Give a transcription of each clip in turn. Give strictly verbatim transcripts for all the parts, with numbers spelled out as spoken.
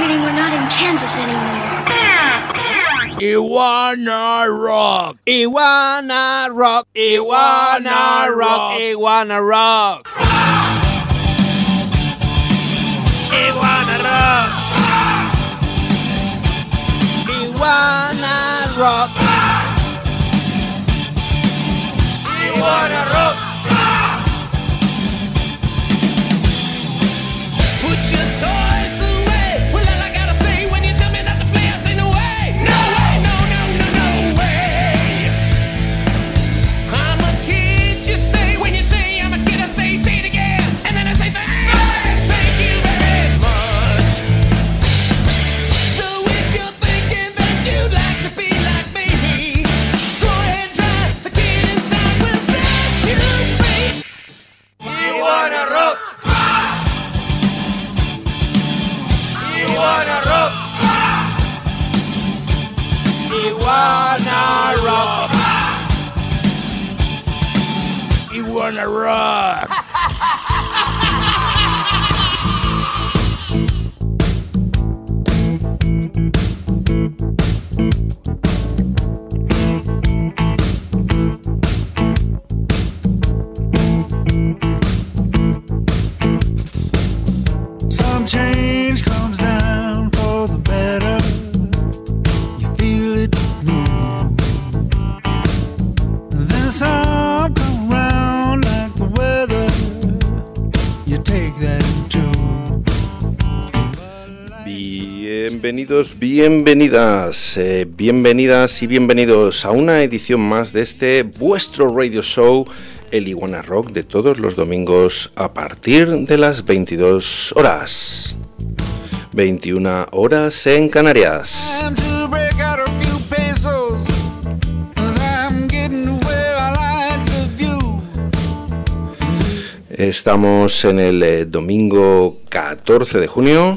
feeling we're not in Kansas anymore. Iguana Rock. Iguana Rock. Iguana Rock. Iguana Rock. Iguana Rock. Iguana Rock. Iguana Rock. Put your toys away. Well, all I gotta say when you tell me not to play, I say no way. No way, no, no, no, no way. I'm a kid, you say. When you say I'm a kid, I say, say it again. And then I say thanks. Thank you very much. So if you're thinking that you'd like to be like me, go ahead, try. The kid inside will set you free. Iguana Rock. Iguana Rock. Iguana Rock. Iguana Rock. Some change comes down for the better. You feel it move. Then some come round like the weather. You take that too. Bienvenidos, bienvenidas, eh, bienvenidas y bienvenidos a una edición más de este vuestro radio show, el Iguana Rock, de todos los domingos a partir de las veintidós horas. veintiuna horas en Canarias. Time to break out a few pesos, 'cause I'm getting to where I like the view. Estamos en el eh, domingo catorce de junio,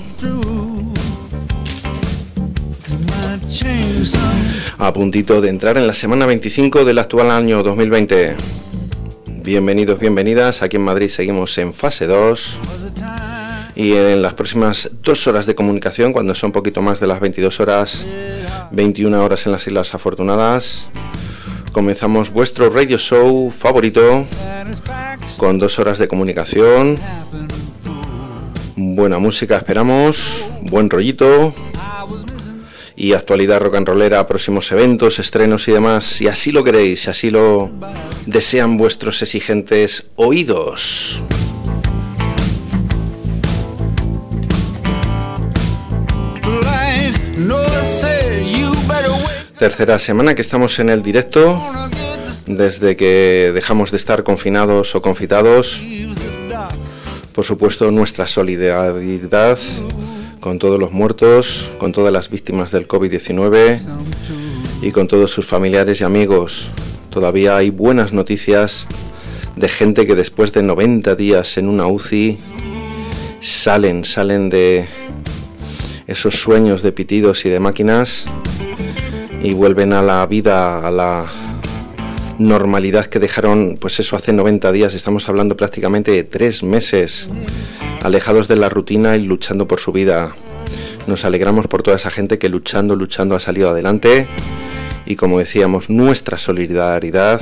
Might change some. a puntito de entrar en la semana veinticinco del actual año dos mil veinte. Bienvenidos, bienvenidas. Aquí en Madrid seguimos en fase dos. Was a time. Y en las próximas dos horas de comunicación, cuando son un poquito más de las veintidós horas, veintiuna horas en las Islas Afortunadas, comenzamos vuestro radio show favorito con dos horas de comunicación, buena música esperamos, buen rollito y actualidad rock and rollera, próximos eventos, estrenos y demás, si así lo queréis, si así lo desean vuestros exigentes oídos. Tercera semana que estamos en el directo, desde que dejamos de estar confinados o confitados. Por supuesto, nuestra solidaridad con todos los muertos, con todas las víctimas del covid diecinueve y con todos sus familiares y amigos. Todavía hay buenas noticias de gente que después de noventa días en una U C I salen, salen de esos sueños de pitidos y de máquinas y vuelven a la vida, a la normalidad que dejaron, pues eso, hace noventa días. Estamos hablando prácticamente de tres meses alejados de la rutina y luchando por su vida. Nos alegramos por toda esa gente que luchando, luchando ha salido adelante y, como decíamos, nuestra solidaridad,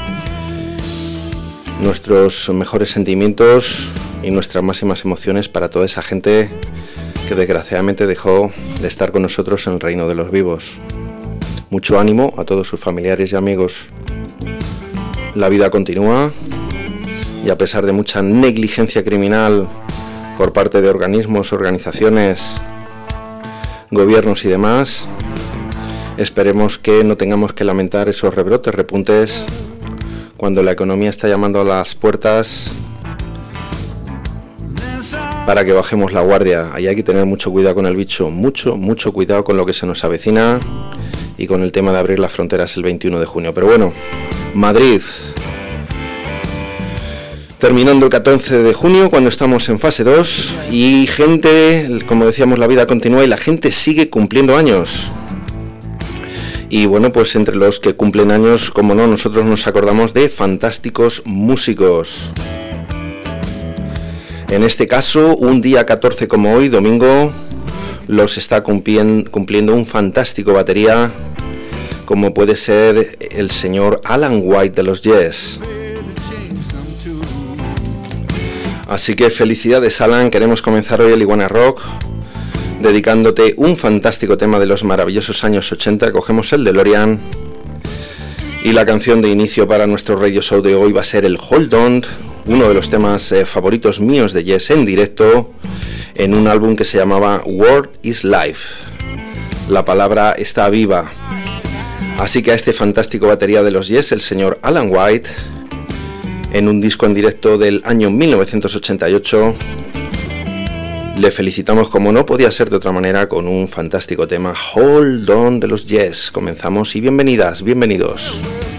nuestros mejores sentimientos y nuestras máximas emociones para toda esa gente que desgraciadamente dejó de estar con nosotros en el reino de los vivos. Mucho ánimo a todos sus familiares y amigos. La vida continúa y, a pesar de mucha negligencia criminal por parte de organismos, organizaciones, gobiernos y demás, esperemos que no tengamos que lamentar esos rebrotes, repuntes, cuando la economía está llamando a las puertas para que bajemos la guardia. Ahí hay que tener mucho cuidado con el bicho, mucho, mucho cuidado con lo que se nos avecina y con el tema de abrir las fronteras el veintiuno de junio. Pero bueno, Madrid, terminando el catorce de junio, cuando estamos en fase dos, y gente, como decíamos, la vida continúa y la gente sigue cumpliendo años. Y bueno, pues entre los que cumplen años, como no, nosotros nos acordamos de fantásticos músicos. En este caso, un día catorce como hoy, domingo, los está cumpliendo un fantástico batería, como puede ser el señor Alan White de los Yes. Así que felicidades, Alan. Queremos comenzar hoy el Iguana Rock dedicándote un fantástico tema de los maravillosos años ochenta. Cogemos el DeLorean y la canción de inicio para nuestro radio show de hoy va a ser el Hold On, uno de los temas eh, favoritos míos de Yes en directo, en un álbum que se llamaba Word is Life. La palabra está viva. Así que a este fantástico batería de los Yes, el señor Alan White, en un disco en directo del año mil novecientos ochenta y ocho, le felicitamos, como no podía ser de otra manera, con un fantástico tema, Hold On de los Yes. Comenzamos y bienvenidas, bienvenidos.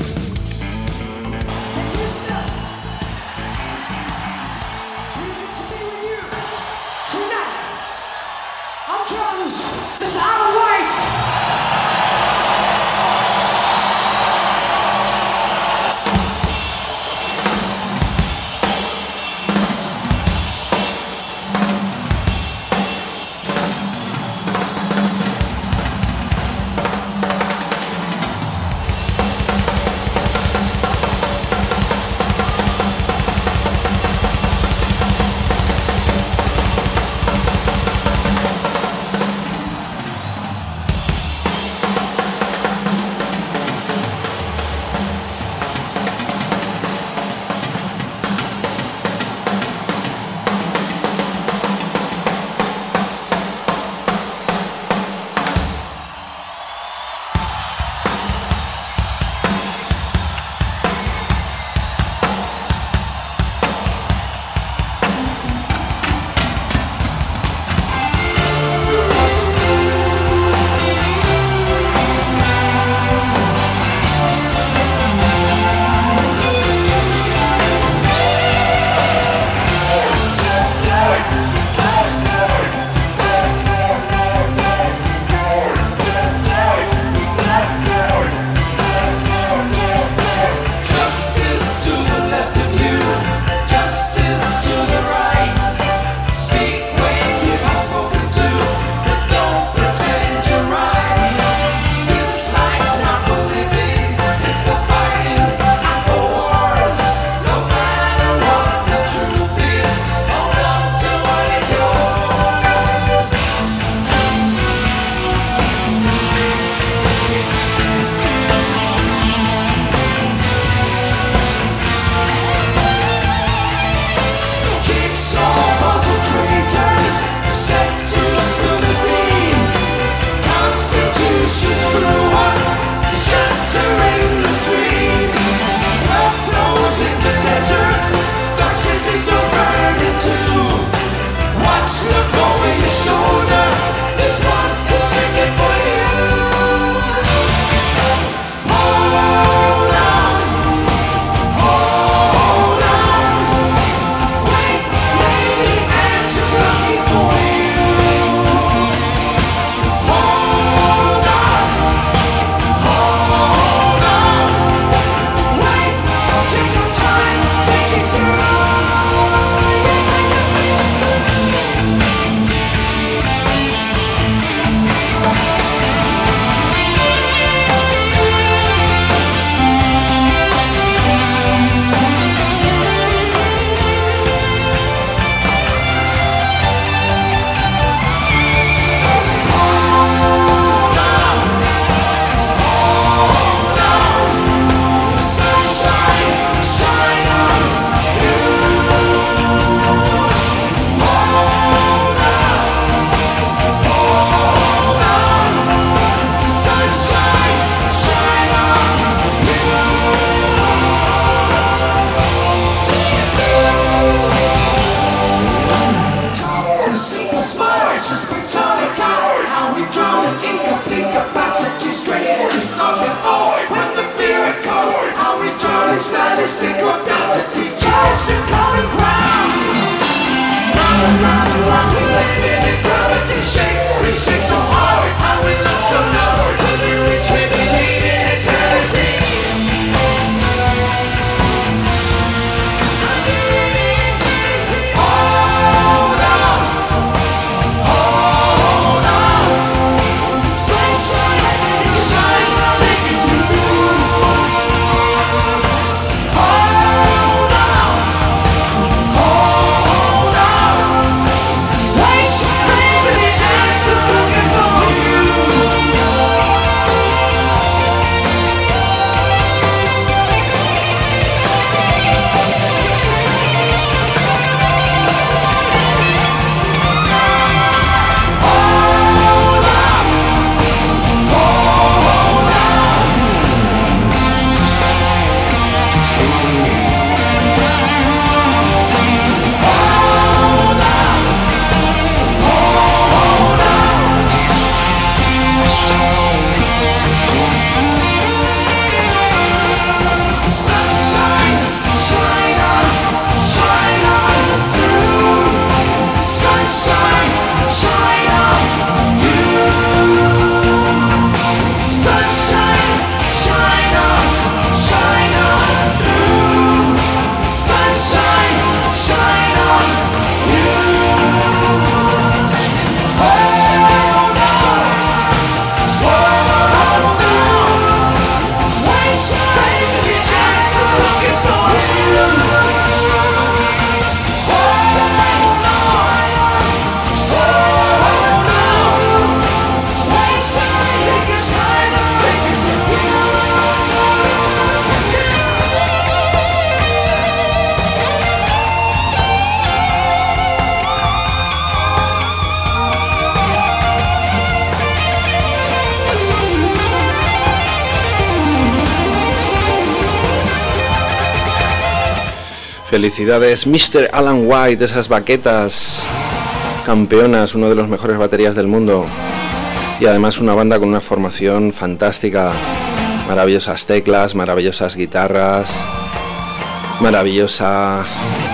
stylistic audacity, charged and common ground. Round and round and round, we living in gravity shake. We shake so hard, and we love so now. When we reach, we believe in eternity. And we live in eternity. Hold on, hold on. Felicidades, mister Alan White, de esas baquetas campeonas, uno de los mejores baterías del mundo. Y además una banda con una formación fantástica. Maravillosas teclas, maravillosas guitarras, maravillosa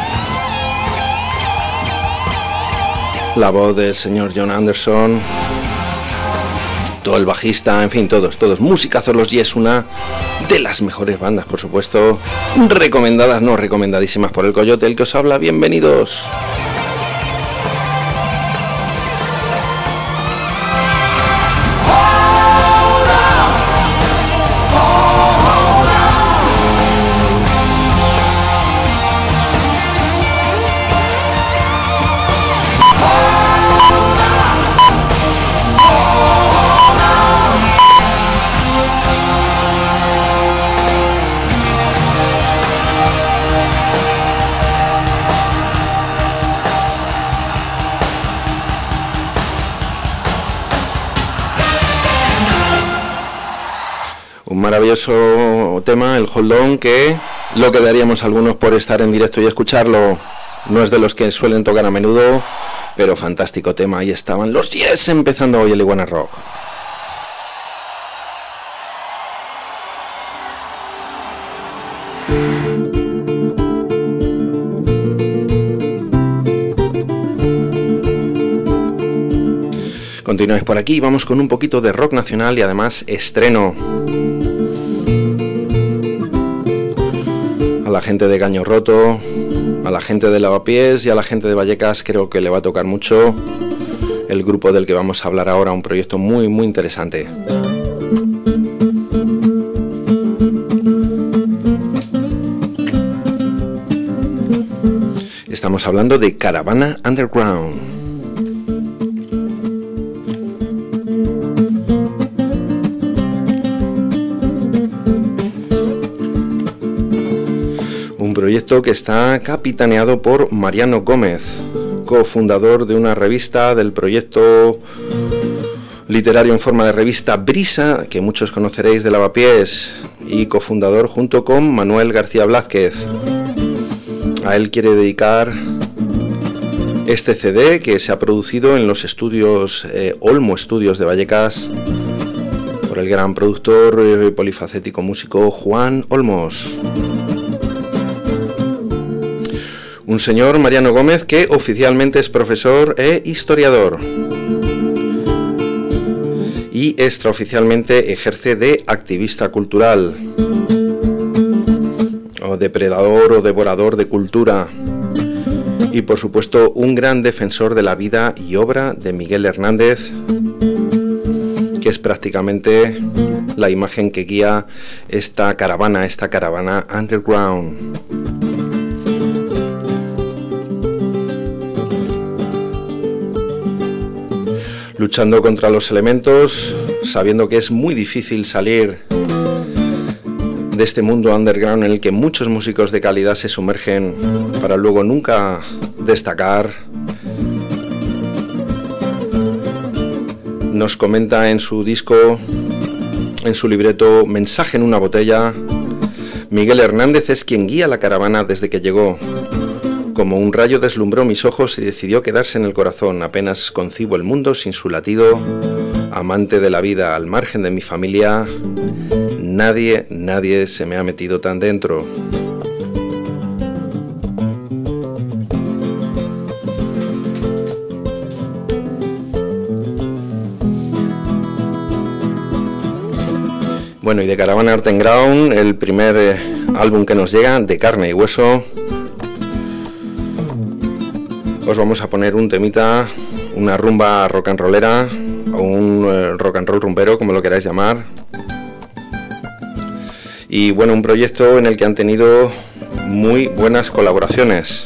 la voz del señor John Anderson, todo el bajista, en fin, todos, todos. Musicazos los Yes, una de las mejores bandas, por supuesto. Recomendadas, no, recomendadísimas por el Coyote, el que os habla. Bienvenidos. Maravilloso tema, el Hold On, que lo que daríamos algunos por estar en directo y escucharlo. No es de los que suelen tocar a menudo, pero fantástico tema. Ahí estaban los Yes empezando hoy el Iguana Rock. Continuáis por aquí, vamos con un poquito de rock nacional y además estreno. A la gente de Caño Roto, a la gente de Lavapiés y a la gente de Vallecas creo que le va a tocar mucho el grupo del que vamos a hablar ahora, un proyecto muy muy interesante. Estamos hablando de Caravana Underground. Proyecto que está capitaneado por Mariano Gómez, cofundador de una revista del proyecto literario en forma de revista Brisa, que muchos conoceréis de Lavapiés, y cofundador junto con Manuel García Blázquez. A él quiere dedicar este C D que se ha producido en los estudios eh, Olmo Estudios de Vallecas por el gran productor y eh, polifacético músico Juan Olmos. Un señor, Mariano Gómez, que oficialmente es profesor e historiador y extraoficialmente ejerce de activista cultural o depredador o devorador de cultura y por supuesto un gran defensor de la vida y obra de Miguel Hernández, que es prácticamente la imagen que guía esta caravana, esta caravana underground. Luchando contra los elementos, sabiendo que es muy difícil salir de este mundo underground en el que muchos músicos de calidad se sumergen para luego nunca destacar. Nos comenta en su disco, en su libreto Mensaje en una botella, Miguel Hernández es quien guía la caravana desde que llegó. Como un rayo deslumbró mis ojos y decidió quedarse en el corazón. Apenas concibo el mundo sin su latido. Amante de la vida al margen de mi familia, nadie, nadie se me ha metido tan dentro. Bueno, y de Caravana Underground, el primer eh, álbum que nos llega, de carne y hueso. Os vamos a poner un temita, una rumba rock and rollera o un eh, rock and roll rumbero, como lo queráis llamar. Y bueno, un proyecto en el que han tenido muy buenas colaboraciones.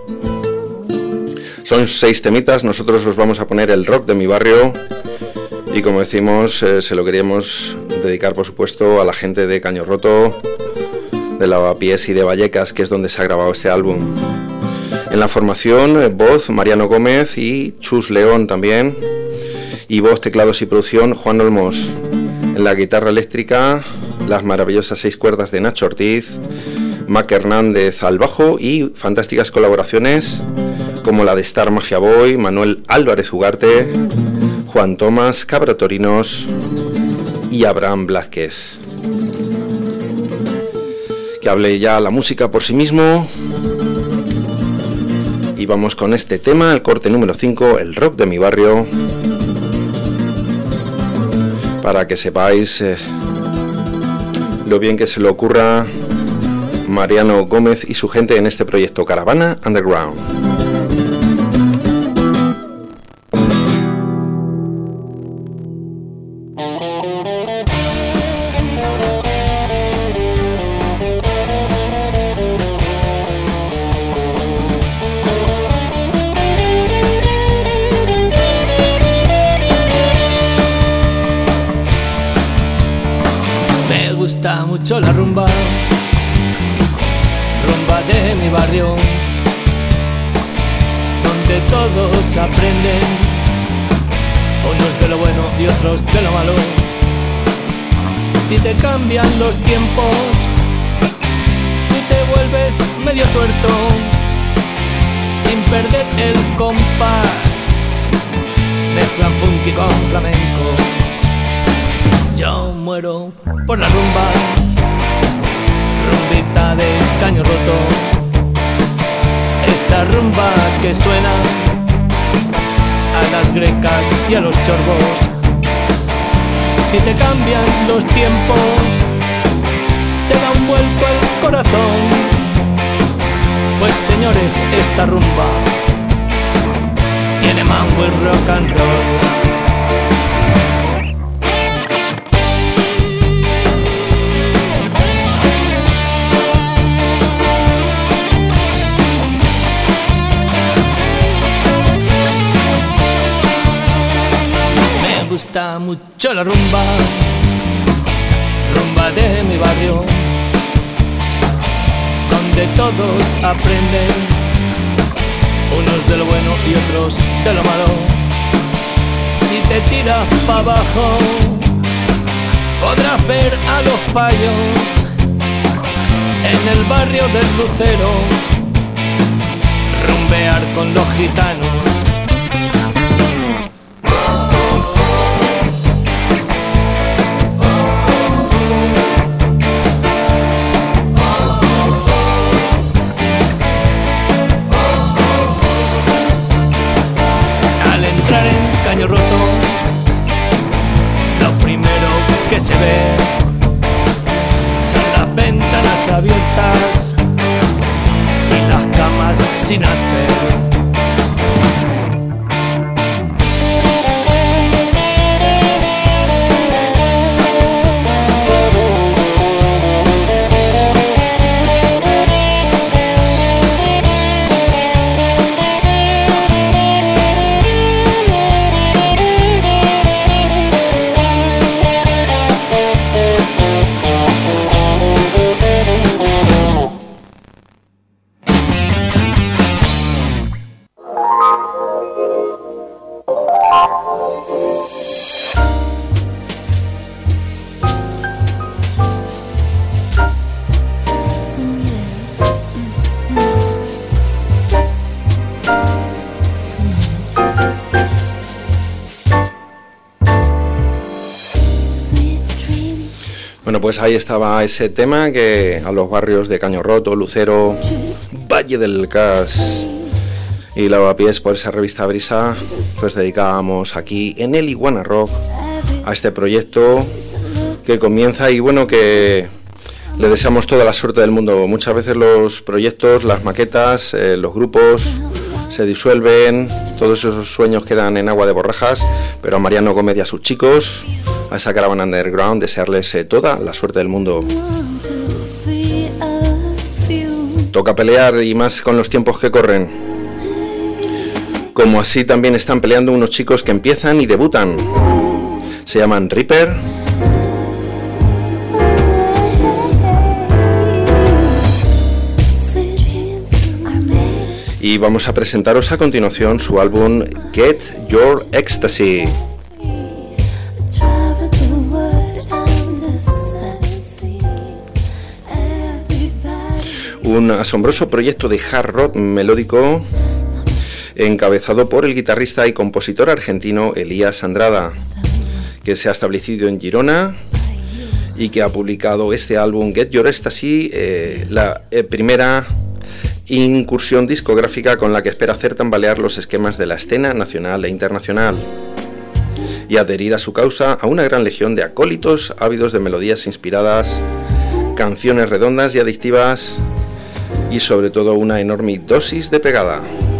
Son seis temitas, nosotros os vamos a poner el rock de mi barrio y como decimos, eh, se lo queríamos dedicar por supuesto a la gente de Caño Roto, de Lavapiés y de Vallecas, que es donde se ha grabado este álbum. En la formación, voz Mariano Gómez y Chus León también, y voz, teclados y producción Juan Olmos. En la guitarra eléctrica, las maravillosas seis cuerdas de Nacho Ortiz, Mac Hernández al bajo y fantásticas colaboraciones como la de Star Mafia Boy, Manuel Álvarez Ugarte, Juan Tomás Cabratorinos y Abraham Blázquez. Que hable ya la música por sí mismo. Y vamos con este tema, el corte número cinco, el rock de mi barrio, para que sepáis eh, lo bien que se le ocurra Mariano Gómez y su gente en este proyecto Caravana Underground. Me gusta mucho la rumba, rumba de mi barrio, donde todos aprenden, unos de lo bueno y otros de lo malo. Si te cambian los tiempos, tú te vuelves medio tuerto, sin perder el compás, mezclan funky con flamenco. Yo muero por la rumba, rumbita de caño roto, esa rumba que suena a las grecas y a los chorbos. Si te cambian los tiempos, te da un vuelco el corazón. Pues señores, esta rumba tiene mambo y rock and roll. Me gusta mucho la rumba, rumba de mi barrio, donde todos aprenden, unos de lo bueno y otros de lo malo. Si te tiras para abajo, podrás ver a los payos en el barrio del Lucero, rumbear con los gitanos. Caño roto, lo primero que se ve son las ventanas abiertas y las camas sin hacer. Pues ahí estaba ese tema que a los barrios de Caño Roto, Lucero, Valle del Cas y Lavapiés, por esa revista Brisa, pues dedicábamos aquí en el Iguana Rock a este proyecto que comienza y bueno, que le deseamos toda la suerte del mundo. Muchas veces los proyectos, las maquetas, eh, los grupos se disuelven, todos esos sueños quedan en agua de borrajas, pero a Mariano Gómez y a sus chicos, a esa Caravana Underground, desearles eh, toda la suerte del mundo. Toca pelear, y más con los tiempos que corren. Como así también están peleando unos chicos que empiezan y debutan. Se llaman Reaper. Y vamos a presentaros a continuación su álbum Get Your Ecstasy. Un asombroso proyecto de hard rock melódico encabezado por el guitarrista y compositor argentino Elías Andrada, que se ha establecido en Girona y que ha publicado este álbum Get Your Ecstasy, eh, la eh, primera incursión discográfica con la que espera hacer tambalear los esquemas de la escena nacional e internacional y adherir a su causa a una gran legión de acólitos ávidos de melodías inspiradas, canciones redondas y adictivas y sobre todo una enorme dosis de pegada.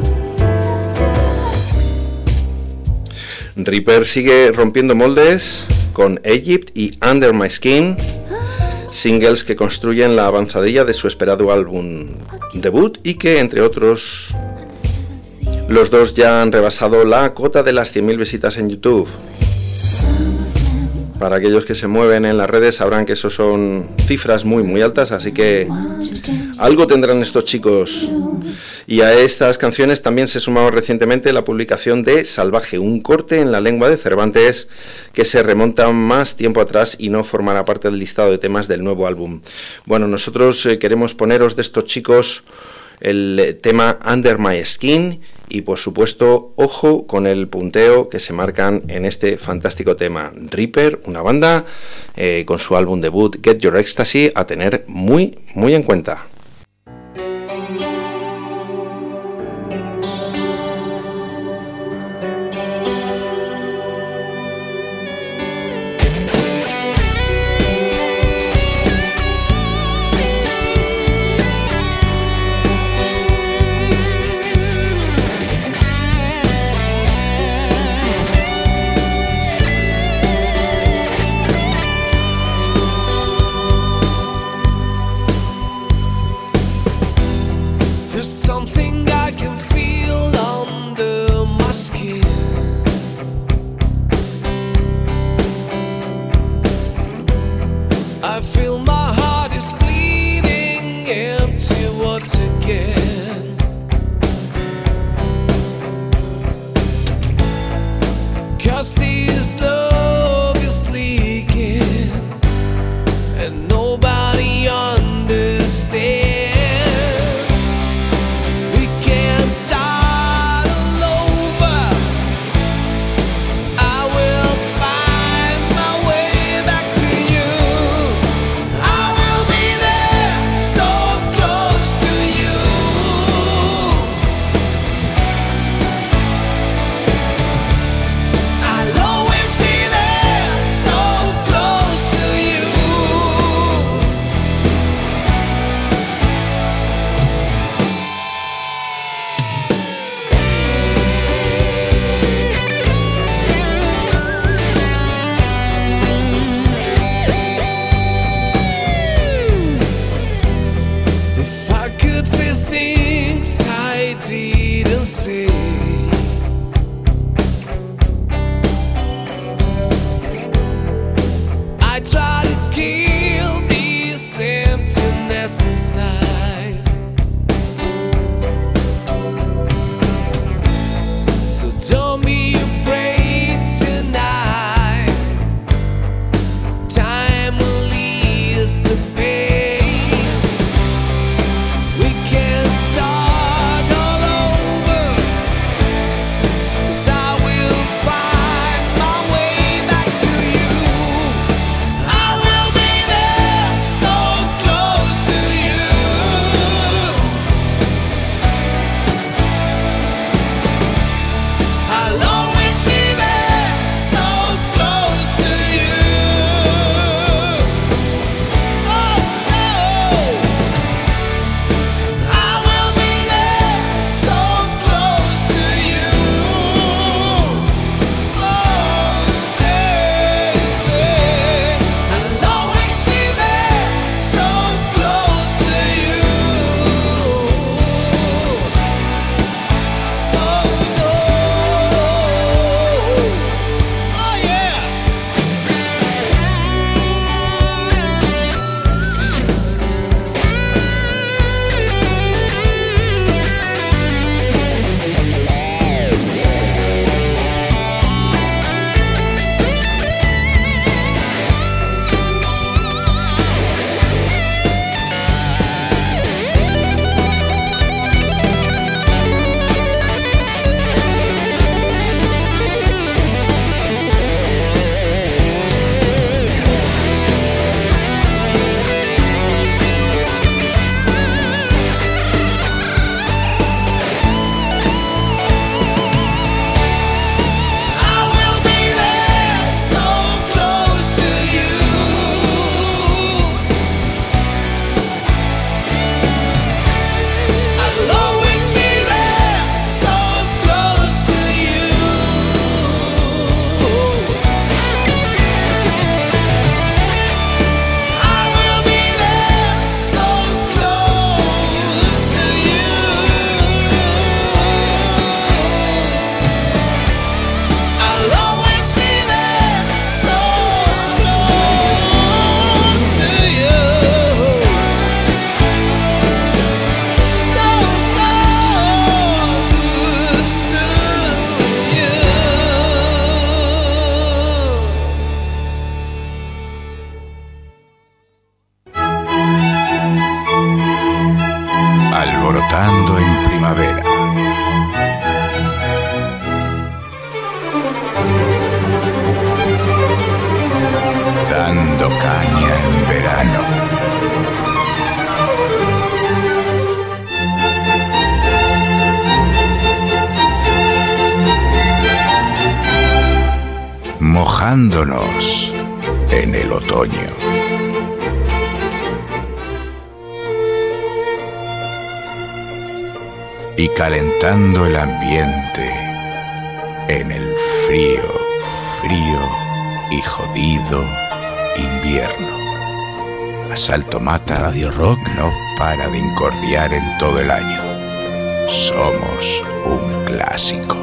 Reaper sigue rompiendo moldes con Egypt y Under My Skin, singles que construyen la avanzadilla de su esperado álbum debut y que, entre otros, los dos ya han rebasado la cota de las cien mil visitas en YouTube. Para aquellos que se mueven en las redes sabrán que eso son cifras muy muy altas, así que algo tendrán estos chicos. Y a estas canciones también se sumaba recientemente la publicación de Salvaje, un corte en la lengua de Cervantes que se remonta más tiempo atrás y no formará parte del listado de temas del nuevo álbum. Bueno, nosotros eh, queremos poneros de estos chicos el tema Under My Skin y por supuesto ojo con el punteo que se marcan en este fantástico tema. Reaper, una banda eh, con su álbum debut Get Your Ecstasy a tener muy muy en cuenta. adentrándonos en el otoño. Y calentando el ambiente en el frío, frío y jodido invierno. Asalto Mata Radio Rock no para de incordiar en todo el año. Somos un clásico.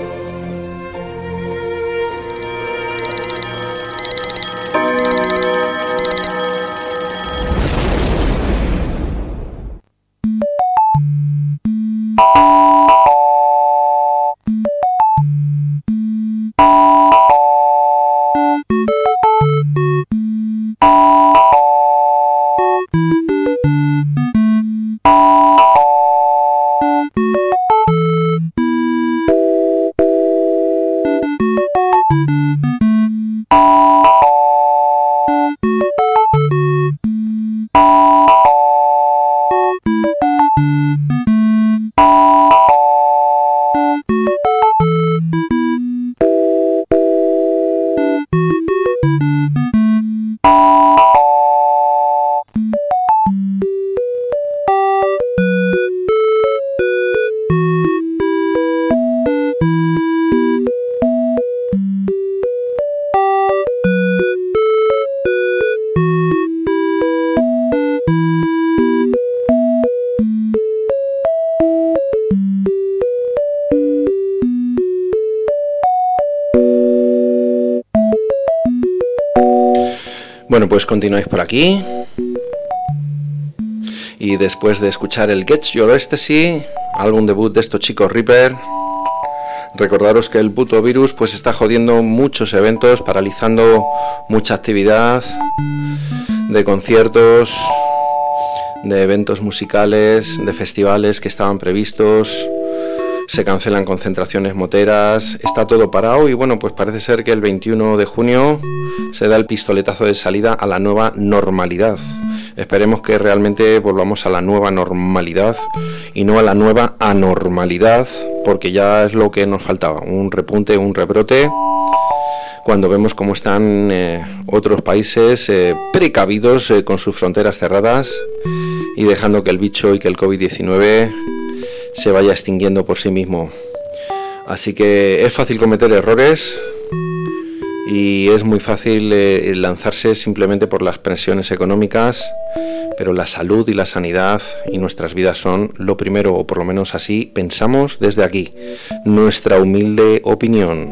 Bueno, pues continuáis por aquí. Y después de escuchar el Get Your Ecstasy, álbum debut de estos chicos Reaper, recordaros que el puto virus pues está jodiendo muchos eventos, paralizando mucha actividad de conciertos, de eventos musicales, de festivales que estaban previstos. Se cancelan concentraciones moteras, está todo parado y bueno, pues parece ser que el veintiuno de junio se da el pistoletazo de salida a la nueva normalidad. Esperemos que realmente volvamos a la nueva normalidad y no a la nueva anormalidad, porque ya es lo que nos faltaba, un repunte, un rebrote, cuando vemos cómo están eh, otros países eh, precavidos eh, con sus fronteras cerradas y dejando que el bicho y que el covid diecinueve se vaya extinguiendo por sí mismo. Así que es fácil cometer errores y es muy fácil eh, lanzarse simplemente por las presiones económicas, pero la salud y la sanidad y nuestras vidas son lo primero, o por lo menos así pensamos desde aquí, nuestra humilde opinión.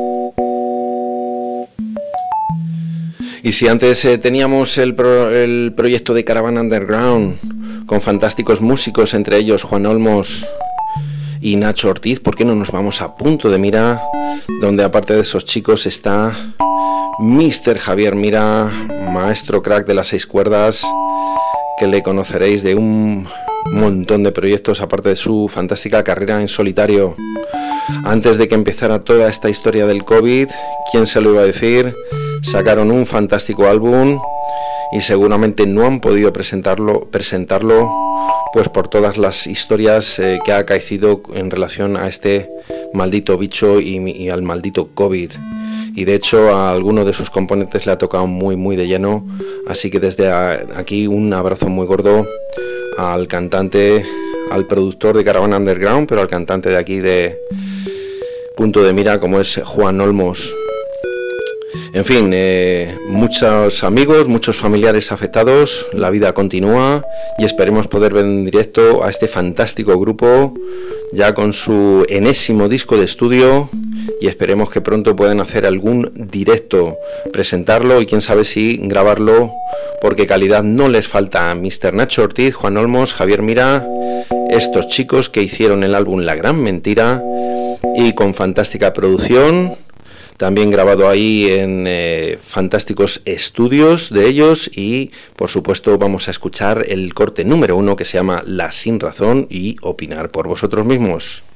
Y si antes eh, teníamos el, pro, el proyecto de Caravana Underground con fantásticos músicos, entre ellos Juan Olmos y Nacho Ortiz, ¿por qué no nos vamos a Punto de Mira, donde aparte de esos chicos está míster Javier Mira, maestro crack de las seis cuerdas, que le conoceréis de un montón de proyectos, aparte de su fantástica carrera en solitario. Antes de que empezara toda esta historia del COVID, ¿quién se lo iba a decir? Sacaron un fantástico álbum y seguramente no han podido presentarlo, presentarlo pues por todas las historias eh, que ha acaecido en relación a este maldito bicho y, y al maldito COVID. Y de hecho a alguno de sus componentes le ha tocado muy muy de lleno, así que desde aquí un abrazo muy gordo al cantante, al productor de Caravana Underground, pero al cantante de aquí de Punto de Mira, como es Juan Olmos. En fin, eh, muchos amigos, muchos familiares afectados, la vida continúa y esperemos poder ver en directo a este fantástico grupo ya con su enésimo disco de estudio y esperemos que pronto puedan hacer algún directo, presentarlo y quién sabe si grabarlo, porque calidad no les falta a míster Nacho Ortiz, Juan Olmos, Javier Mira, estos chicos que hicieron el álbum La Gran Mentira y con fantástica producción. También grabado ahí en eh, fantásticos estudios de ellos y por supuesto vamos a escuchar el corte número uno que se llama La Sin Razón y opinar por vosotros mismos.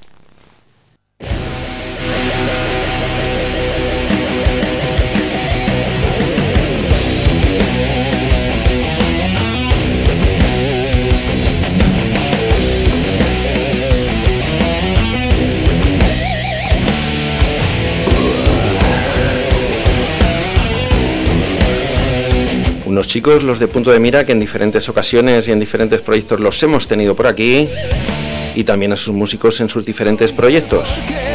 Unos chicos, los de Punto de Mira, que en diferentes ocasiones y en diferentes proyectos los hemos tenido por aquí, y también a sus músicos en sus diferentes proyectos.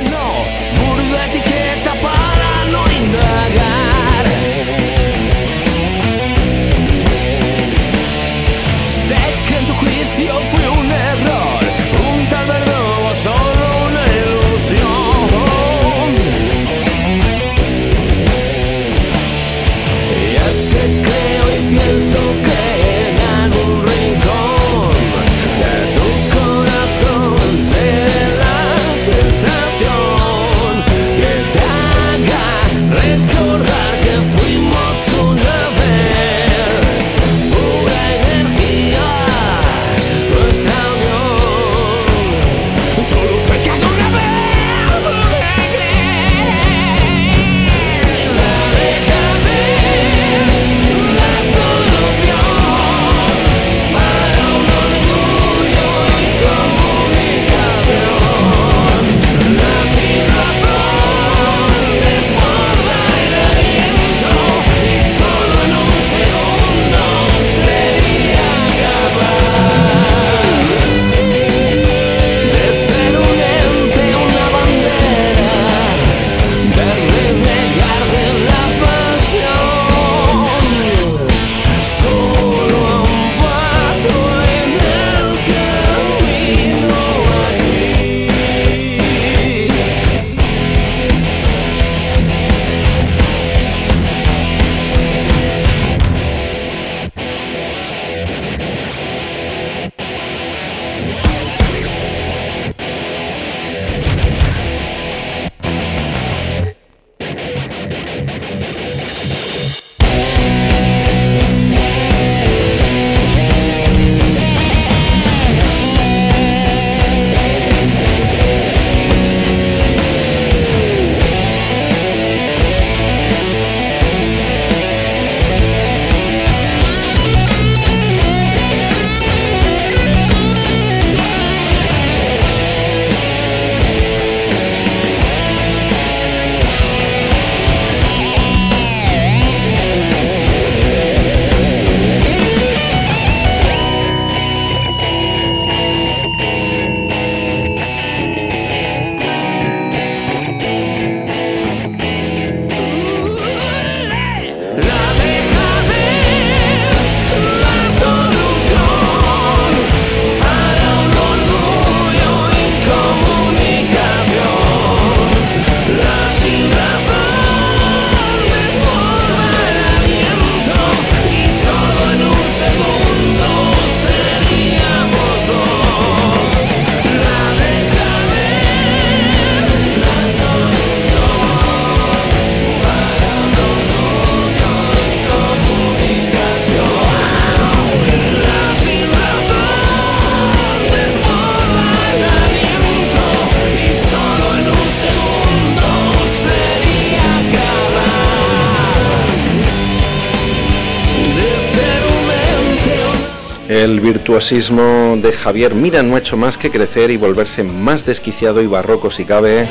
El virtuosismo de Javier Mira no ha hecho más que crecer y volverse más desquiciado y barroco si cabe.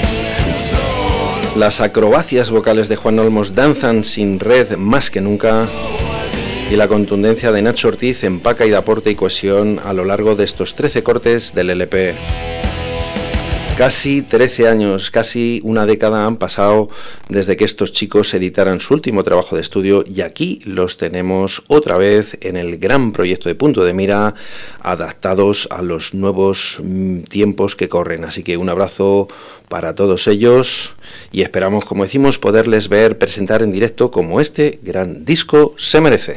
Las acrobacias vocales de Juan Olmos danzan sin red más que nunca. Y la contundencia de Nacho Ortiz empaca y da aporte y cohesión a lo largo de estos trece cortes del L P. Casi trece años, casi una década han pasado desde que estos chicos editaran su último trabajo de estudio y aquí los tenemos otra vez en el gran proyecto de Punto de Mira, adaptados a los nuevos tiempos que corren. Así que un abrazo para todos ellos y esperamos, como decimos, poderles ver presentar en directo como este gran disco se merece.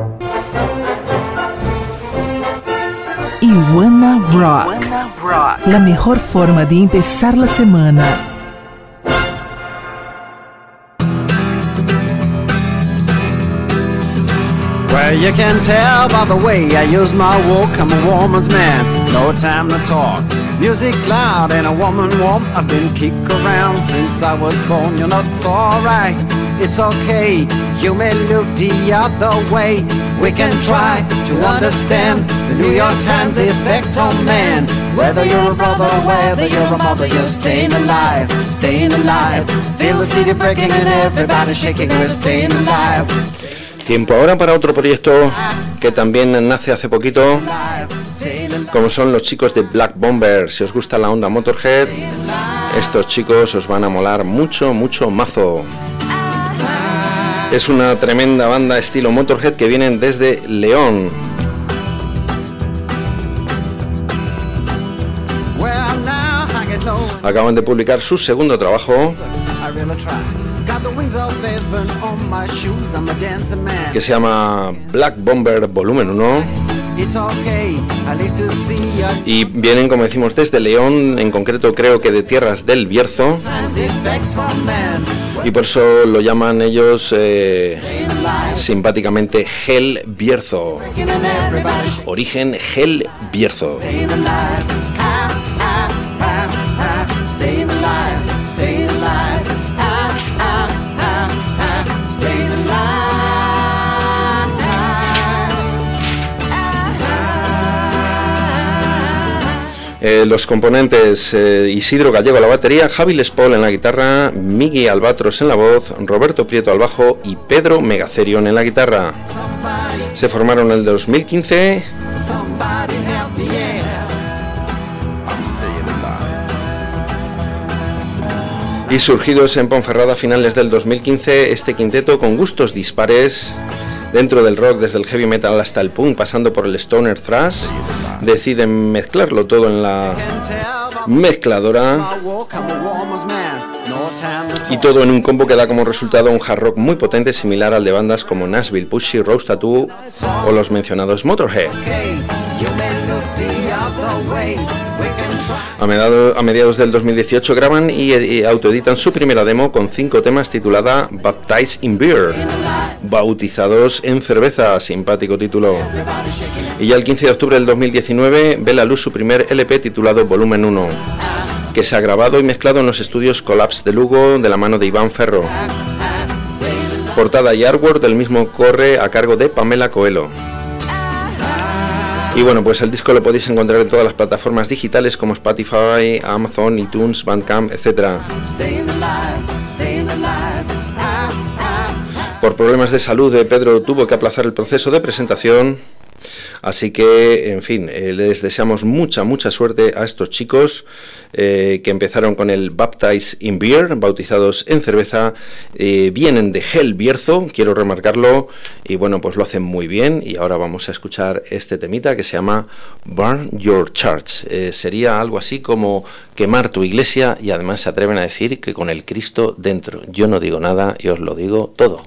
Iguana Rock, la mejor forma de empezar la semana. Well, you can tell by the way I use my walk, I'm a woman's man, no time to talk. Music loud and a woman warm, I've been kicked around since I was born. You're not so alright, it's okay, you may look the other way. We can try to understand the New York Times effect on man. Whether you're a brother, whether you're a mother, you're staying alive, staying alive. Feel the city breaking and everybody shaking, we're staying alive. Tiempo ahora para otro proyecto que también nace hace poquito, como son los chicos de Black Bomber. Si os gusta la onda Motorhead, estos chicos os van a molar mucho, mucho mazo. Es una tremenda banda estilo Motorhead que vienen desde León. Acaban de publicar su segundo trabajo, que se llama Black Bomber Volumen uno, y vienen, como decimos, desde León, en concreto creo que de tierras del Bierzo, y por eso lo llaman ellos eh, simpáticamente Hell Bierzo, origen Hell Bierzo. Staying alive, staying alive, ah, ah, ah, ah, staying alive. Eh, los componentes: eh, Isidro Gallego a la batería, Javi Les Paul en la guitarra, Migui Albatros en la voz, Roberto Prieto al bajo y Pedro Megacerion en la guitarra. Se formaron en el dos mil quince. Y surgidos en Ponferrada a finales del dos mil quince, este quinteto con gustos dispares dentro del rock, desde el heavy metal hasta el punk, pasando por el stoner thrash, deciden mezclarlo todo en la mezcladora, y todo en un combo que da como resultado un hard rock muy potente, similar al de bandas como Nashville Pussy, Rose Tattoo o los mencionados Motorhead. A mediados, a mediados del dos mil dieciocho graban y, y autoeditan su primera demo con cinco temas, titulada Baptized in Beer, bautizados en cerveza, simpático título. Y ya el quince de octubre del dos mil diecinueve ve la luz su primer L P titulado Volumen uno, que se ha grabado y mezclado en los estudios Collapse de Lugo de la mano de Iván Ferro. Portada y artwork del mismo corre a cargo de Pamela Coelho. Y bueno, pues el disco lo podéis encontrar en todas las plataformas digitales como Spotify, Amazon, iTunes, Bandcamp, etcétera. Por problemas de salud, Pedro tuvo que aplazar el proceso de presentación, así que, en fin, eh, les deseamos mucha, mucha suerte a estos chicos eh, que empezaron con el Baptized in Beer, bautizados en cerveza. Eh, vienen de Hell Bierzo, quiero remarcarlo, y bueno, pues lo hacen muy bien. Y ahora vamos a escuchar este temita que se llama Burn Your Church. Eh, sería algo así como quemar tu iglesia, y además se atreven a decir que con el Cristo dentro. Yo no digo nada y os lo digo todo.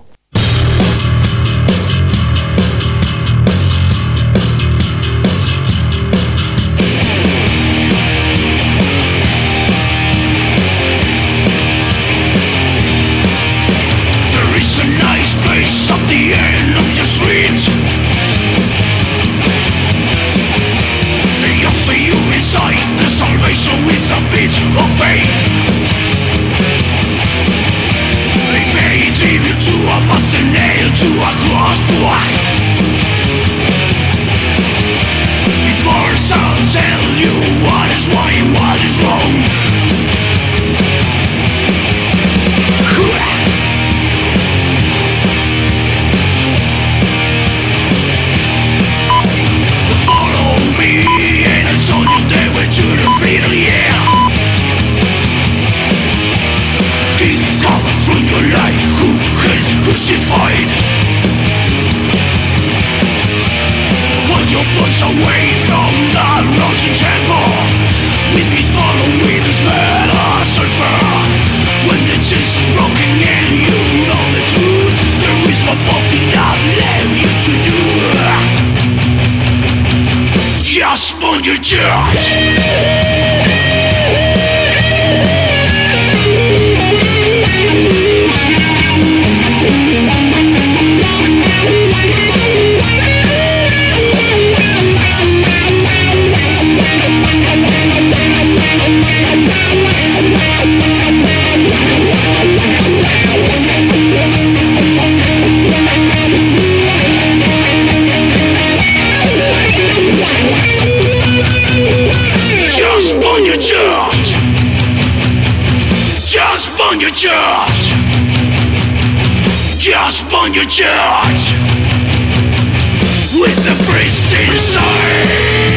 With a bit of faith, they made evil to a bus and nailed to a cross, boy. It's more sound tell you what is right and what is wrong. Follow me and I told you they were to the freedom, yeah. King coming from your life, who is crucified. Put your boots away from the rotten temple. With me following this metal sulfur. When the chest is broken and you know the truth, there is one more thing I'd let you to do. Just burn your church. Just burn your church. just burn your church with the priest inside.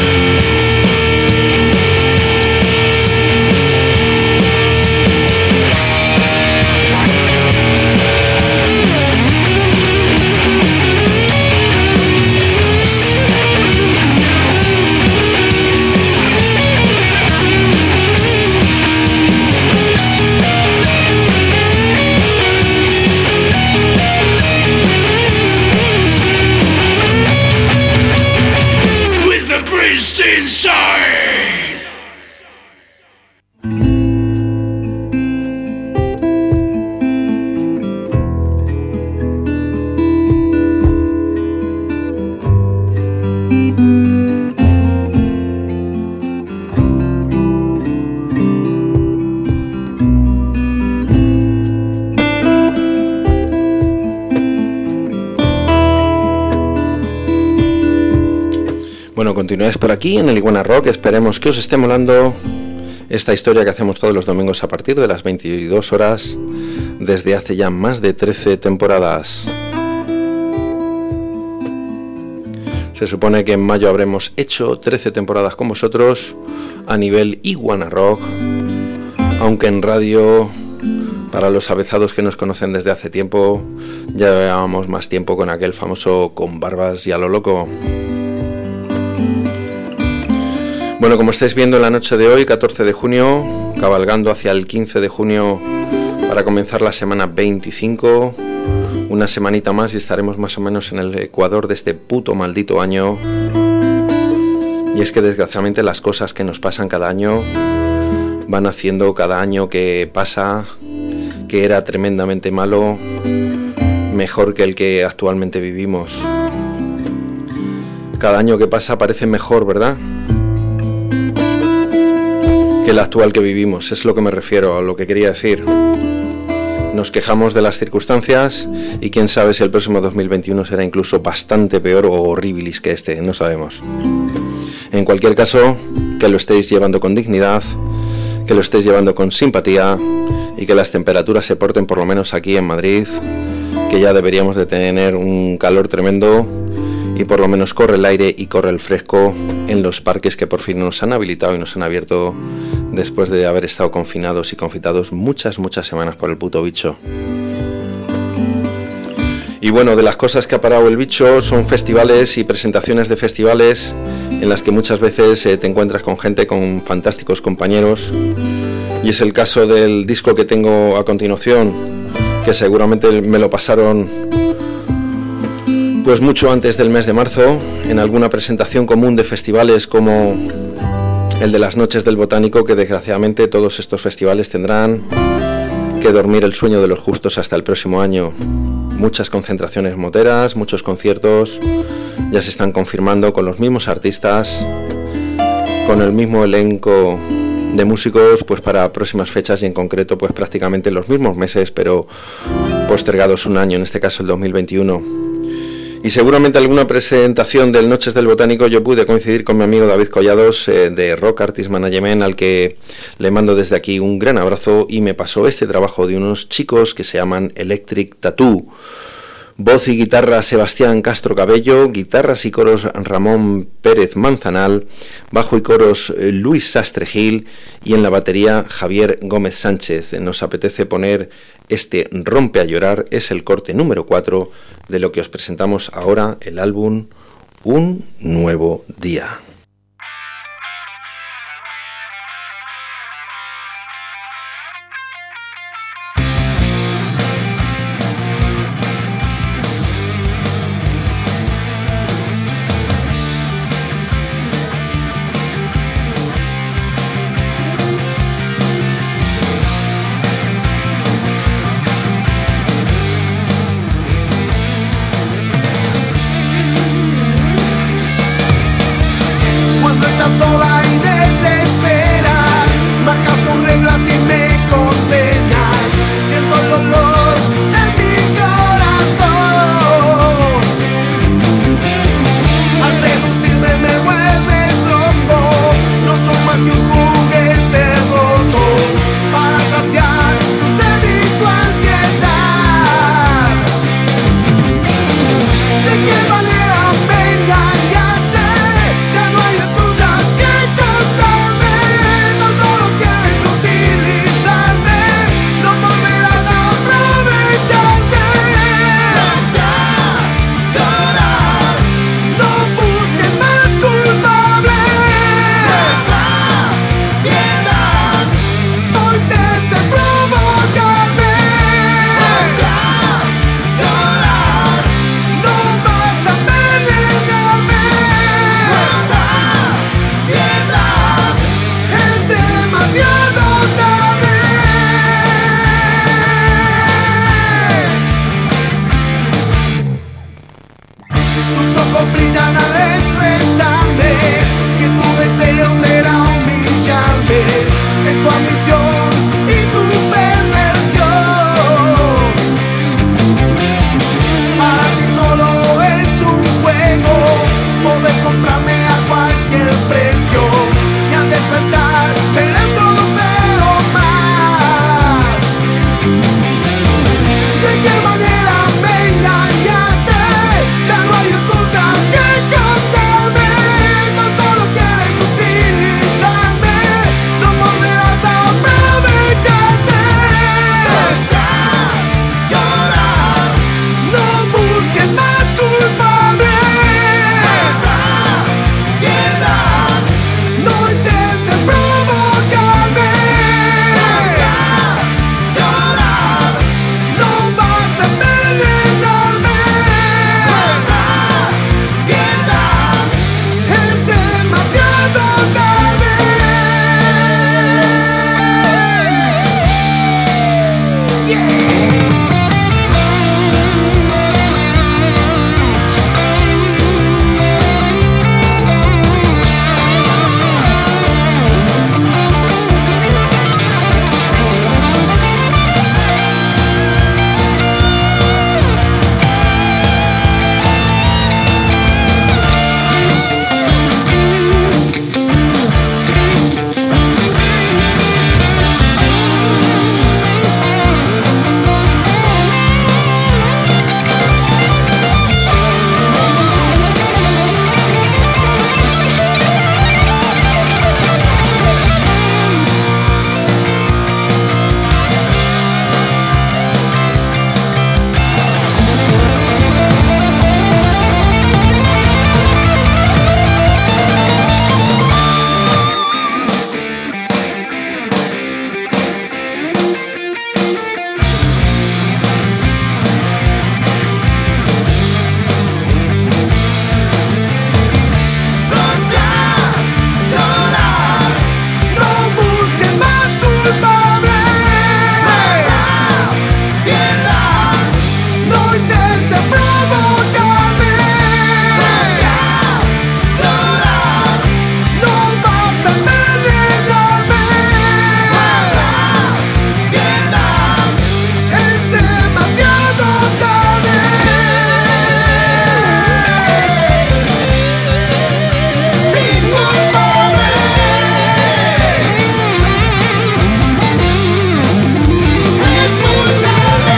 Bueno, continuáis por aquí en el Iguana Rock. Esperemos que os esté molando esta historia que hacemos todos los domingos a partir de las veintidós horas desde hace ya más de trece temporadas. Se supone que en mayo habremos hecho trece temporadas con vosotros a nivel Iguana Rock, aunque en radio, para los avezados que nos conocen desde hace tiempo, ya llevábamos más tiempo con aquel famoso Con Barbas y a lo Loco. Bueno, como estáis viendo en la noche de hoy, catorce de junio, cabalgando hacia el quince de junio para comenzar la semana veinticinco, una semanita más y estaremos más o menos en el ecuador de este puto maldito año. Y es que desgraciadamente las cosas que nos pasan cada año van haciendo cada año que pasa, que era tremendamente malo, mejor que el que actualmente vivimos. Cada año que pasa parece mejor, ¿verdad?, que el actual que vivimos. Es lo que me refiero, a lo que quería decir. Nos quejamos de las circunstancias y quién sabe si el próximo dos mil veintiuno será incluso bastante peor o horribilis que este, no sabemos. En cualquier caso, que lo estéis llevando con dignidad, que lo estéis llevando con simpatía y que las temperaturas se porten, por lo menos aquí en Madrid, que ya deberíamos de tener un calor tremendo, y por lo menos corre el aire y corre el fresco en los parques que por fin nos han habilitado y nos han abierto después de haber estado confinados y confitados muchas, muchas semanas por el puto bicho. Y bueno, de las cosas que ha parado el bicho son festivales y presentaciones de festivales en las que muchas veces eh, te encuentras con gente, con fantásticos compañeros, y es el caso del disco que tengo a continuación, que seguramente me lo pasaron pues mucho antes del mes de marzo, en alguna presentación común de festivales como el de las Noches del Botánico, que desgraciadamente todos estos festivales tendrán que dormir el sueño de los justos hasta el próximo año. Muchas concentraciones moteras, muchos conciertos, ya se están confirmando con los mismos artistas, con el mismo elenco de músicos, pues para próximas fechas y en concreto pues prácticamente los mismos meses, pero postergados un año, en este caso el dos mil veintiuno. Y seguramente alguna presentación del Noches del Botánico yo pude coincidir con mi amigo David Collados eh, de Rock Artist Management, al que le mando desde aquí un gran abrazo, y me pasó este trabajo de unos chicos que se llaman Electric Tattoo. Voz y guitarra Sebastián Castro Cabello, guitarras y coros Ramón Pérez Manzanal, bajo y coros Luis Sastre Gil y en la batería Javier Gómez Sánchez. Nos apetece poner este Rompe a Llorar, es el corte número cuatro de lo que os presentamos ahora, el álbum Un Nuevo Día. Thank ojos brillan al expresarme que tu deseo será humillarme. Es tu ambición y tu perversión. Para ti solo es un juego poder comprarme a cualquier precio y al despertar seré un trofeo más. ¿De qué manera me engañaste? Ya no hay excusas que contarme. Tan solo quieres utilizarme. No volverás a aprovecharte. Llorar, no busques más culpables. Piedad, no intentes provocarme. Llorar, no vas a envenenarme. Piedad, es demasiado tarde. Llorar, no busques más culpables. Piedad, no intentes provocarme. Llorar, no vas a envenenarme. Piedad, es demasiado tarde. Sin culpable. Es muy tarde.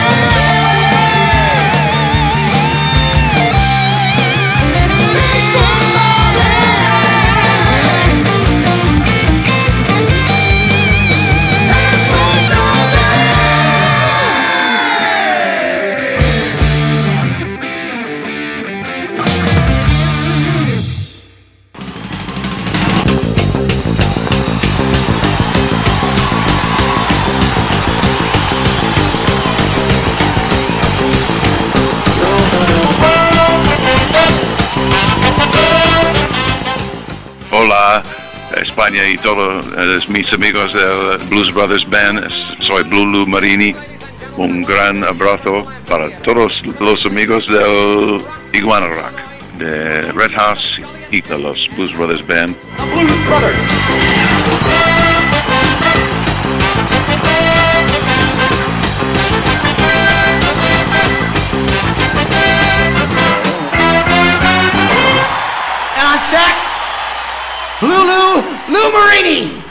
Sin culpable. Es muy tarde. Hola, España y todos mis amigos del Blues Brothers Band. Soy Blue Marini. Un gran abrazo para todos los amigos del Iguana Rock, de Red House y de los Blues Brothers Band. Blues Brothers. And on sax, Lulu Lou Marini.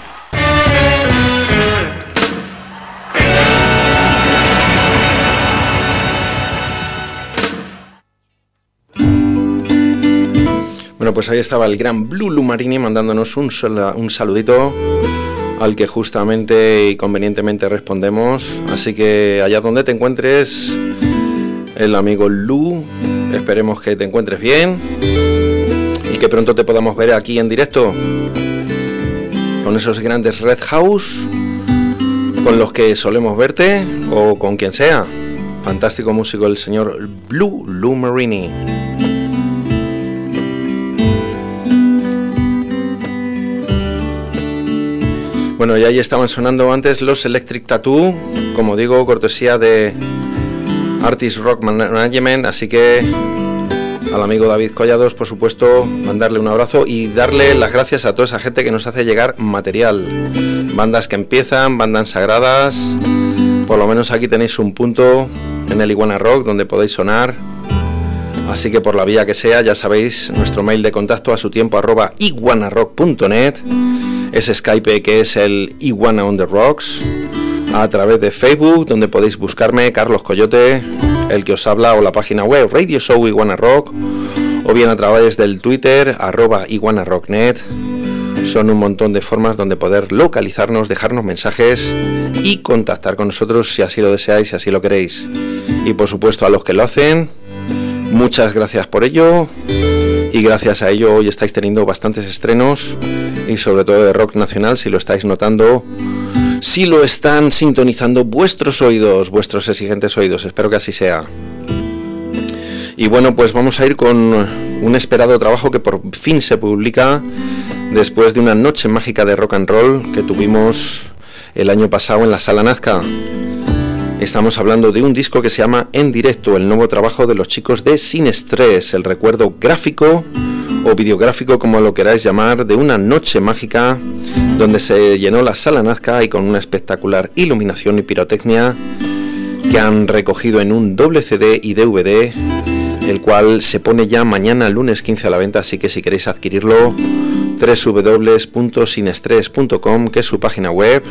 Bueno, pues ahí estaba el gran Blue Lou Marini mandándonos un, sola, un saludito al que justamente y convenientemente respondemos. Así que allá donde te encuentres, el amigo Lou, esperemos que te encuentres bien y que pronto te podamos ver aquí en directo con esos grandes Red House con los que solemos verte o con quien sea. Fantástico músico el señor Blue Lou Marini. Bueno, y ahí estaban sonando antes los Electric Tattoo, como digo, cortesía de Artist Rock Management, así que al amigo David Collados, por supuesto, mandarle un abrazo y darle las gracias a toda esa gente que nos hace llegar material. Bandas que empiezan, bandas sagradas. Por lo menos aquí tenéis un punto en el Iguana Rock donde podéis sonar. Así que por la vía que sea, ya sabéis, nuestro mail de contacto a su tiempo arroba iguanarock punto net, ese Skype que es el Iguana on the Rocks, a través de Facebook, donde podéis buscarme, Carlos Coyote, el que os habla, o la página web Radio Show Iguana Rock, o bien a través del Twitter arroba iguanarocknet. Son un montón de formas donde poder localizarnos, dejarnos mensajes y contactar con nosotros si así lo deseáis, si así lo queréis. Y por supuesto a los que lo hacen, muchas gracias por ello, y gracias a ello hoy estáis teniendo bastantes estrenos, y sobre todo de rock nacional, si lo estáis notando, si lo están sintonizando vuestros oídos, vuestros exigentes oídos, espero que así sea. Y bueno, pues vamos a ir con un esperado trabajo que por fin se publica después de una noche mágica de rock and roll que tuvimos el año pasado en la Sala Nazca. Estamos hablando de un disco que se llama En Directo, el nuevo trabajo de los chicos de Sin Estrés, el recuerdo gráfico o videográfico, como lo queráis llamar, de una noche mágica donde se llenó la Sala Nazca y con una espectacular iluminación y pirotecnia que han recogido en un doble C D y D V D, el cual se pone ya mañana lunes quince a la venta, así que si queréis adquirirlo, doble u doble u doble u punto sin estrés punto com, que es su página web,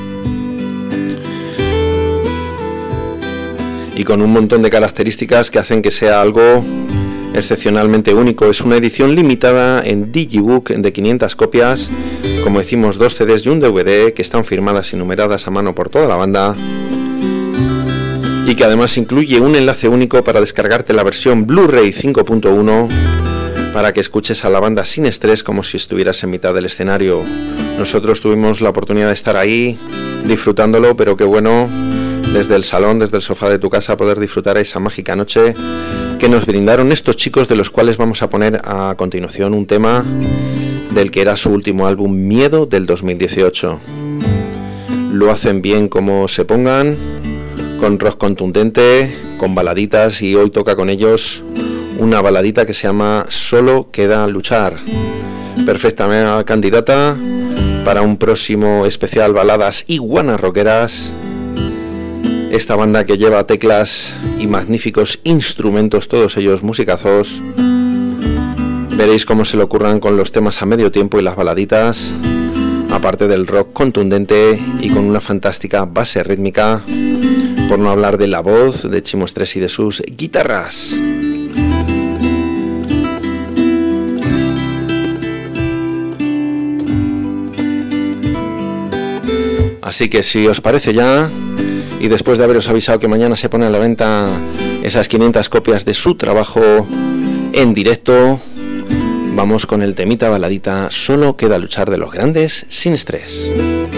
y con un montón de características que hacen que sea algo excepcionalmente único. Es una edición limitada en Digibook de quinientas copias, como decimos, dos C Ds y un D V D, que están firmadas y numeradas a mano por toda la banda, y que además incluye un enlace único para descargarte la versión Blu-ray cinco punto uno para que escuches a la banda Sin Estrés como si estuvieras en mitad del escenario. Nosotros tuvimos la oportunidad de estar ahí disfrutándolo, pero qué bueno, desde el salón, desde el sofá de tu casa, poder disfrutar esa mágica noche que nos brindaron estos chicos, de los cuales vamos a poner a continuación un tema del que era su último álbum, Miedo, del dos mil dieciocho. Lo hacen bien como se pongan, con rock contundente, con baladitas, y hoy toca con ellos una baladita que se llama Solo Queda Luchar, perfectamente candidata para un próximo especial baladas iguana rockeras. Esta banda que lleva teclas y magníficos instrumentos, todos ellos musicazos. Veréis cómo se le ocurran con los temas a medio tiempo y las baladitas, aparte del rock contundente y con una fantástica base rítmica, por no hablar de la voz de Chimo Estrés y de sus guitarras. Así que si os parece ya, y después de haberos avisado que mañana se pone a la venta esas quinientas copias de su trabajo En Directo, vamos con el temita baladita Solo Queda Luchar, de los grandes Sin Estrés.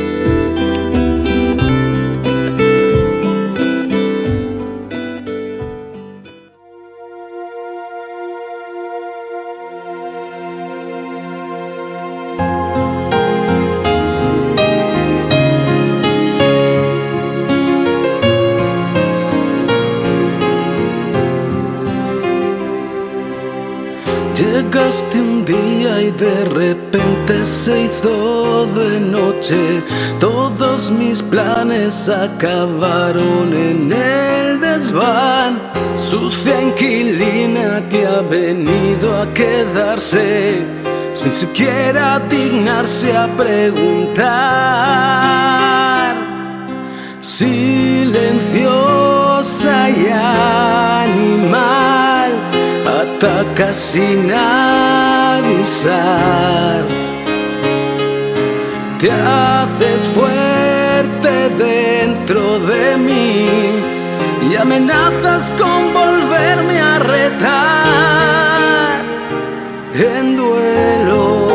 Llegaste un día y de repente se hizo de noche. Todos mis planes acabaron en el desván. Sucia inquilina que ha venido a quedarse sin siquiera dignarse a preguntar. Silenciosa y animal, ataca sin avisar. Te haces fuerte dentro de mí y amenazas con volverme a retar en duelo.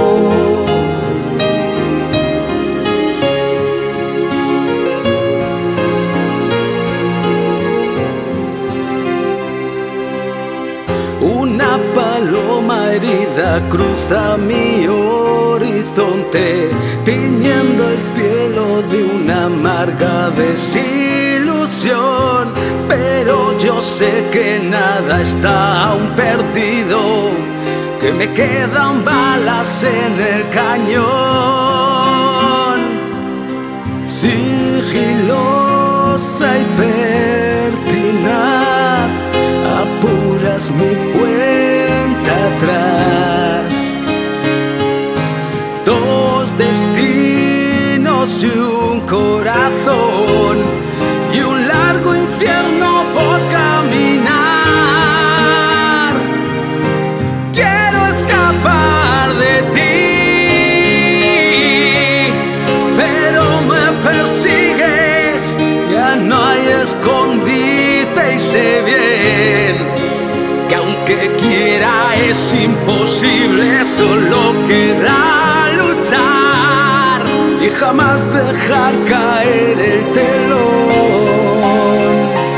Una paloma herida cruza mi horizonte, tiñendo viendo el cielo de una amarga desilusión, pero yo sé que nada está aún perdido, que me quedan balas en el cañón. Sigilosa y pertinaz, apuras mi cuenta atrás. Dos destinos y un corazón y un largo infierno por caminar. Quiero escapar de ti, pero me persigues. Ya no hay escondite y sé bien que aunque quiera es imposible, solo queda luchar y jamás dejar caer el telón.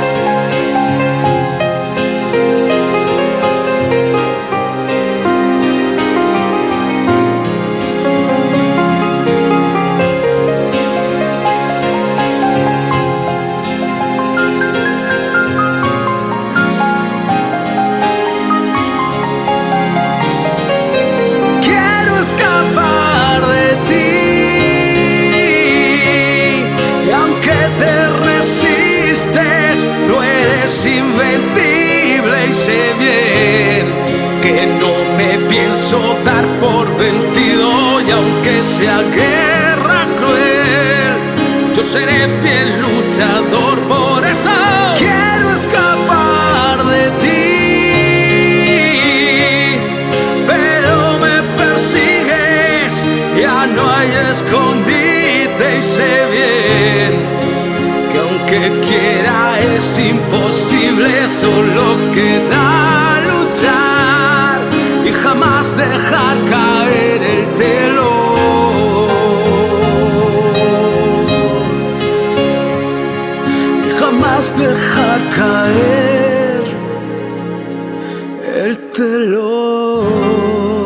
Invencible y sé bien que no me pienso dar por vencido, y aunque sea guerra cruel, yo seré fiel luchador. Por eso quiero escapar de ti, pero me persigues. Ya no hay escondite y sé bien que aunque quiera es imposible, solo queda luchar y jamás dejar caer el telón. Y jamás dejar caer el telón.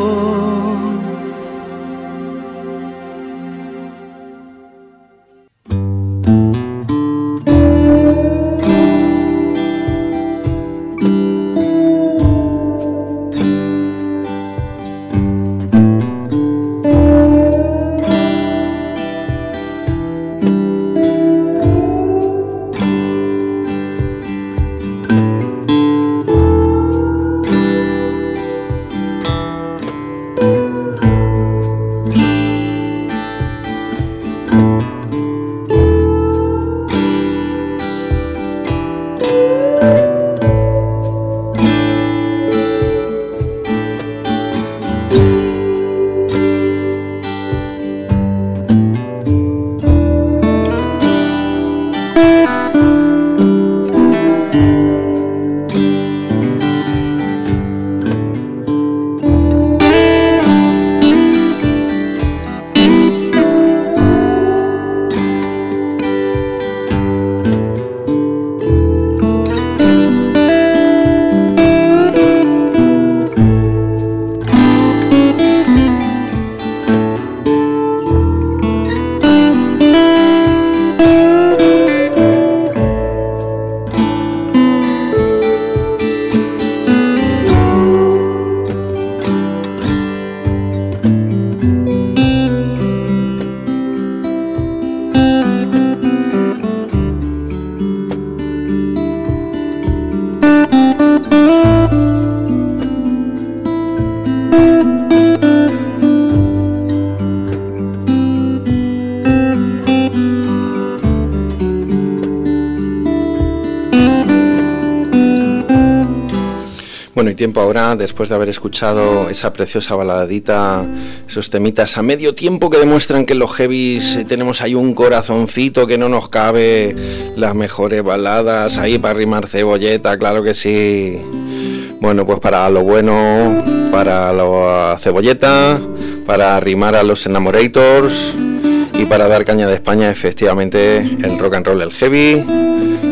Bueno, y tiempo ahora, después de haber escuchado esa preciosa baladita, esos temitas a medio tiempo que demuestran que en los heavies tenemos ahí un corazoncito que no nos cabe, las mejores baladas ahí para rimar cebolleta, claro que sí. Bueno, pues para lo bueno, para la cebolleta, para rimar a los enamorators y para dar caña de España, efectivamente, el rock and roll, el heavy,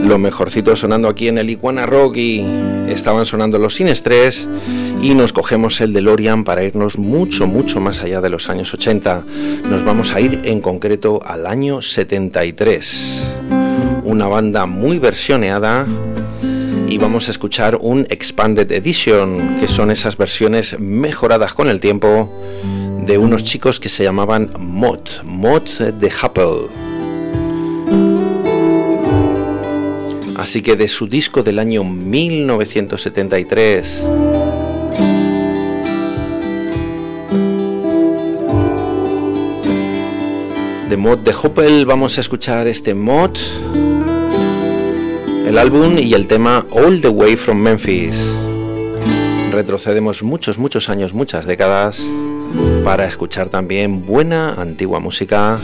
Lo mejorcito sonando aquí en el Iguana Rock, y estaban sonando los Sin Estrés, y nos cogemos el DeLorean para irnos mucho, mucho más allá de los años ochenta. Nos vamos a ir en concreto al año setenta y tres. Una banda muy versioneada, y vamos a escuchar un Expanded Edition, que son esas versiones mejoradas con el tiempo de unos chicos que se llamaban Mod, Mod de Apple. Así que de su disco del año mil novecientos setenta y tres, de Mod de Hopel, vamos a escuchar este Mod, el álbum y el tema All the Way from Memphis. Retrocedemos muchos, muchos años, muchas décadas, para escuchar también buena antigua música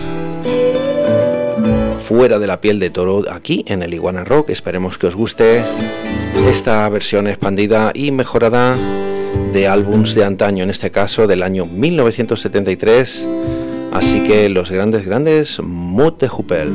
fuera de la piel de toro aquí en el Iguana Rock. Esperemos que os guste esta versión expandida y mejorada de álbums de antaño, en este caso del año mil novecientos setenta y tres. Así que los grandes, grandes Mod de Hopel.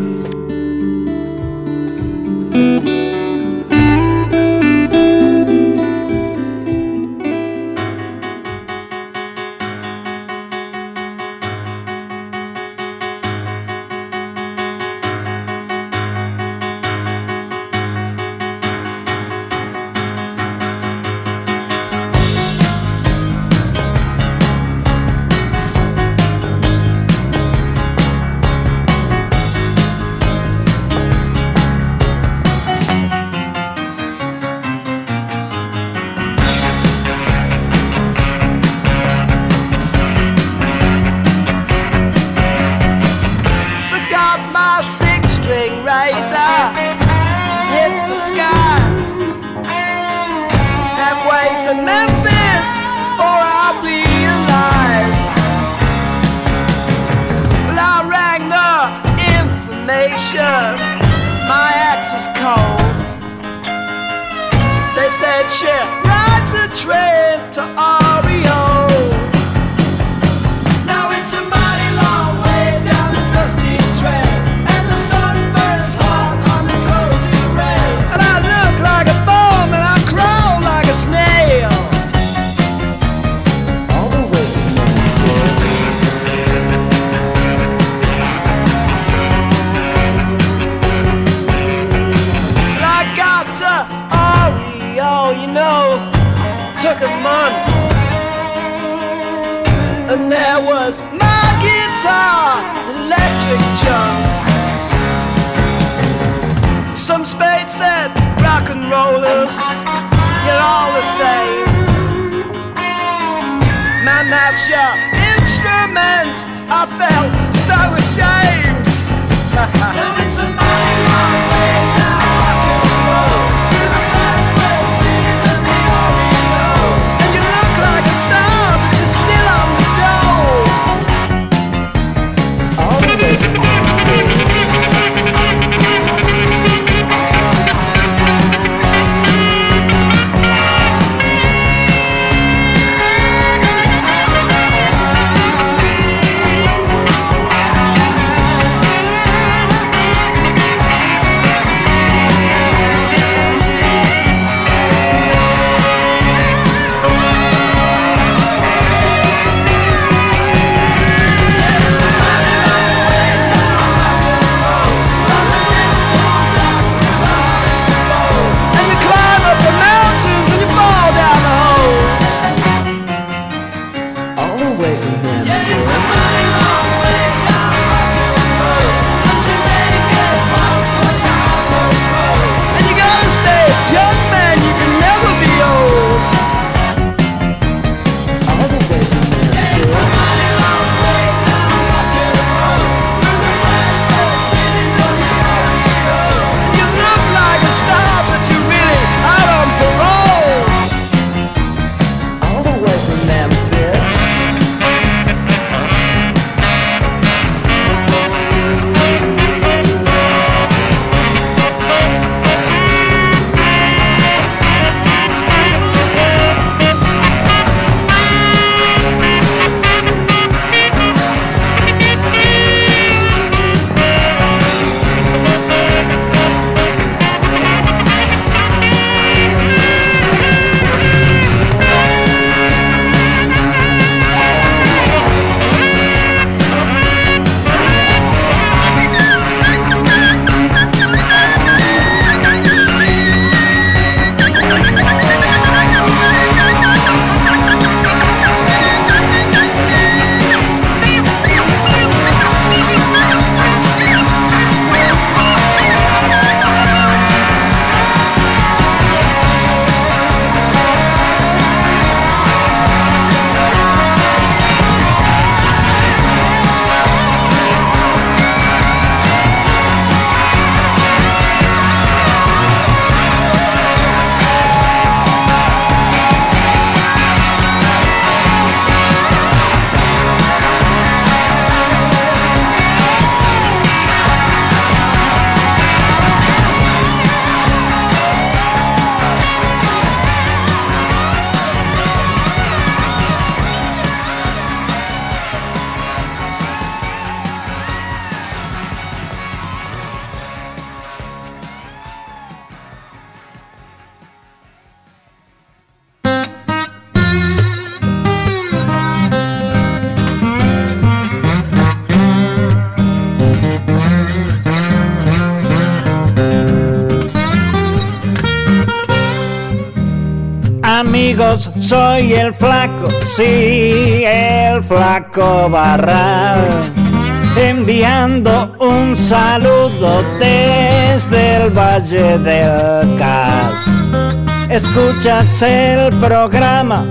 amigos, soy el flaco, sí, el flaco Barral, enviando un saludo desde el Valle del Cas. Escuchas el programa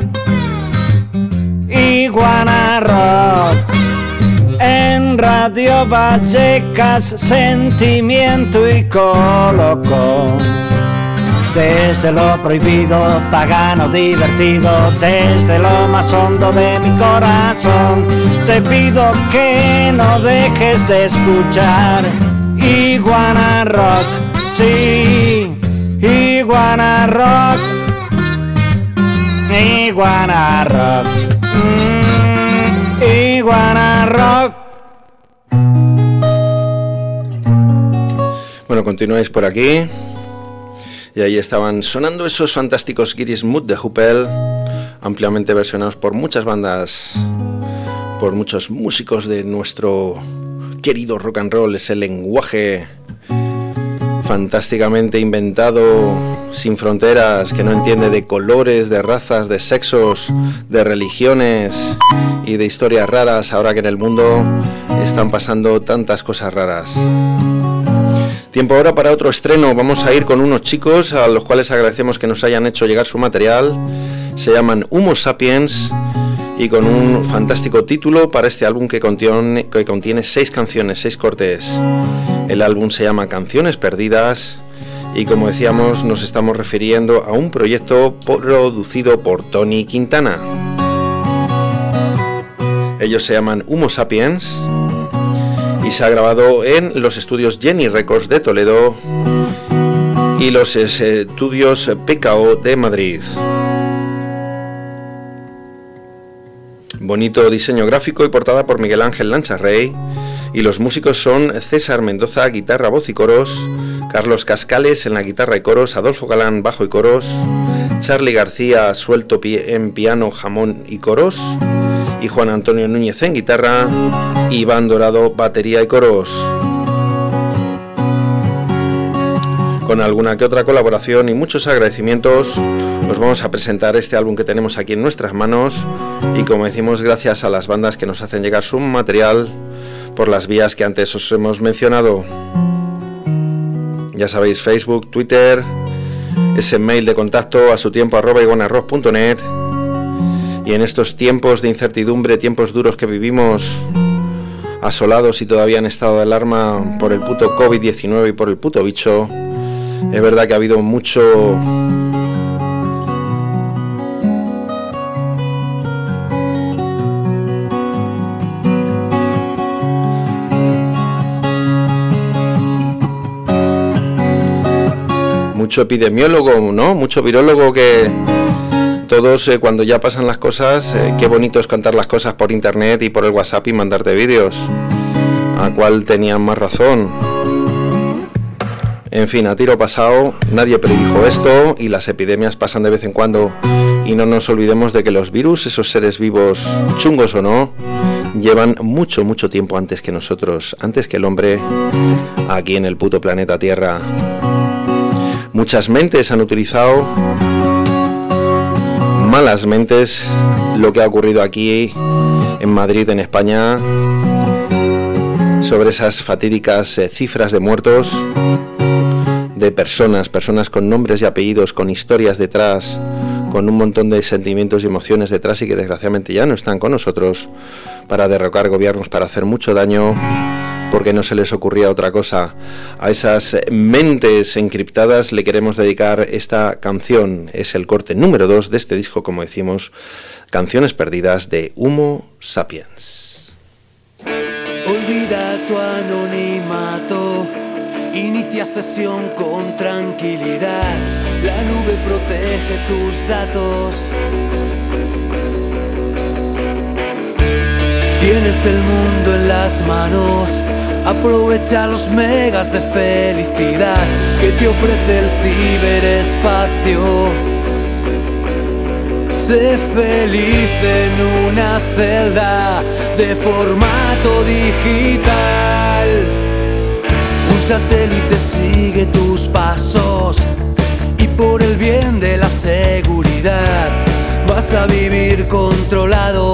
Iguana Rock en Radio Vallecas, Sentimiento y Colocón. Desde lo prohibido, pagano, divertido, desde lo más hondo de mi corazón, te pido que no dejes de escuchar Iguana Rock, sí, Iguana Rock, Iguana Rock, mm, Iguana Rock. Bueno, continuáis por aquí. Y ahí estaban sonando esos fantásticos Giris Mood de Huppel, ampliamente versionados por muchas bandas, por muchos músicos de nuestro querido rock and roll, ese lenguaje fantásticamente inventado, sin fronteras, que no entiende de colores, de razas, de sexos, de religiones y de historias raras, ahora que en el mundo están pasando tantas cosas raras. Tiempo ahora para otro estreno. Vamos a ir con unos chicos a los cuales agradecemos que nos hayan hecho llegar su material. Se llaman Homo Sapiens y con un fantástico título para este álbum que contiene, que contiene seis canciones, seis cortes. El álbum se llama Canciones Perdidas y, como decíamos, nos estamos refiriendo a un proyecto producido por Tony Quintana. Ellos se llaman Homo Sapiens y se ha grabado en los estudios Jenny Records de Toledo y los estudios P K O de Madrid. Bonito diseño gráfico y portada por Miguel Ángel Lancharrey, y los músicos son César Mendoza, guitarra, voz y coros, Carlos Cascales en la guitarra y coros, Adolfo Galán, bajo y coros, Charly García suelto en piano, jamón y coros, y Juan Antonio Núñez en guitarra, Iván Dorado, batería y coros. Con alguna que otra colaboración y muchos agradecimientos, os vamos a presentar este álbum que tenemos aquí en nuestras manos, y como decimos, gracias a las bandas que nos hacen llegar su material por las vías que antes os hemos mencionado. Ya sabéis, Facebook, Twitter, ese mail de contacto a su tiempo arroba iguanarrock punto net. Y en estos tiempos de incertidumbre, tiempos duros que vivimos, asolados y todavía en estado de alarma por el puto covid diecinueve y por el puto bicho, es verdad que ha habido mucho mucho epidemiólogo, ¿no? Mucho virólogo que todos eh, cuando ya pasan las cosas, eh, qué bonito es contar las cosas por internet y por el WhatsApp y mandarte vídeos. ¿A cuál tenían más razón? En fin, a tiro pasado, nadie predijo esto y las epidemias pasan de vez en cuando, y no nos olvidemos de que los virus, esos seres vivos, chungos o no, llevan mucho, mucho tiempo antes que nosotros, antes que el hombre, aquí en el puto planeta Tierra. Muchas mentes han utilizado, malas mentes, lo que ha ocurrido aquí en Madrid, en España, sobre esas fatídicas eh, cifras de muertos, de personas, personas con nombres y apellidos, con historias detrás, con un montón de sentimientos y emociones detrás, y que desgraciadamente ya no están con nosotros, para derrocar gobiernos, para hacer mucho daño, porque no se les ocurría otra cosa. A esas mentes encriptadas le queremos dedicar esta canción. Es el corte número dos de este disco, como decimos, Canciones Perdidas de Homo Sapiens. Olvida tu anonimato, inicia sesión con tranquilidad, la nube protege tus datos. Tienes el mundo en las manos, aprovecha los megas de felicidad que te ofrece el ciberespacio. Sé feliz en una celda de formato digital. Un satélite sigue tus pasos y por el bien de la seguridad vas a vivir controlado.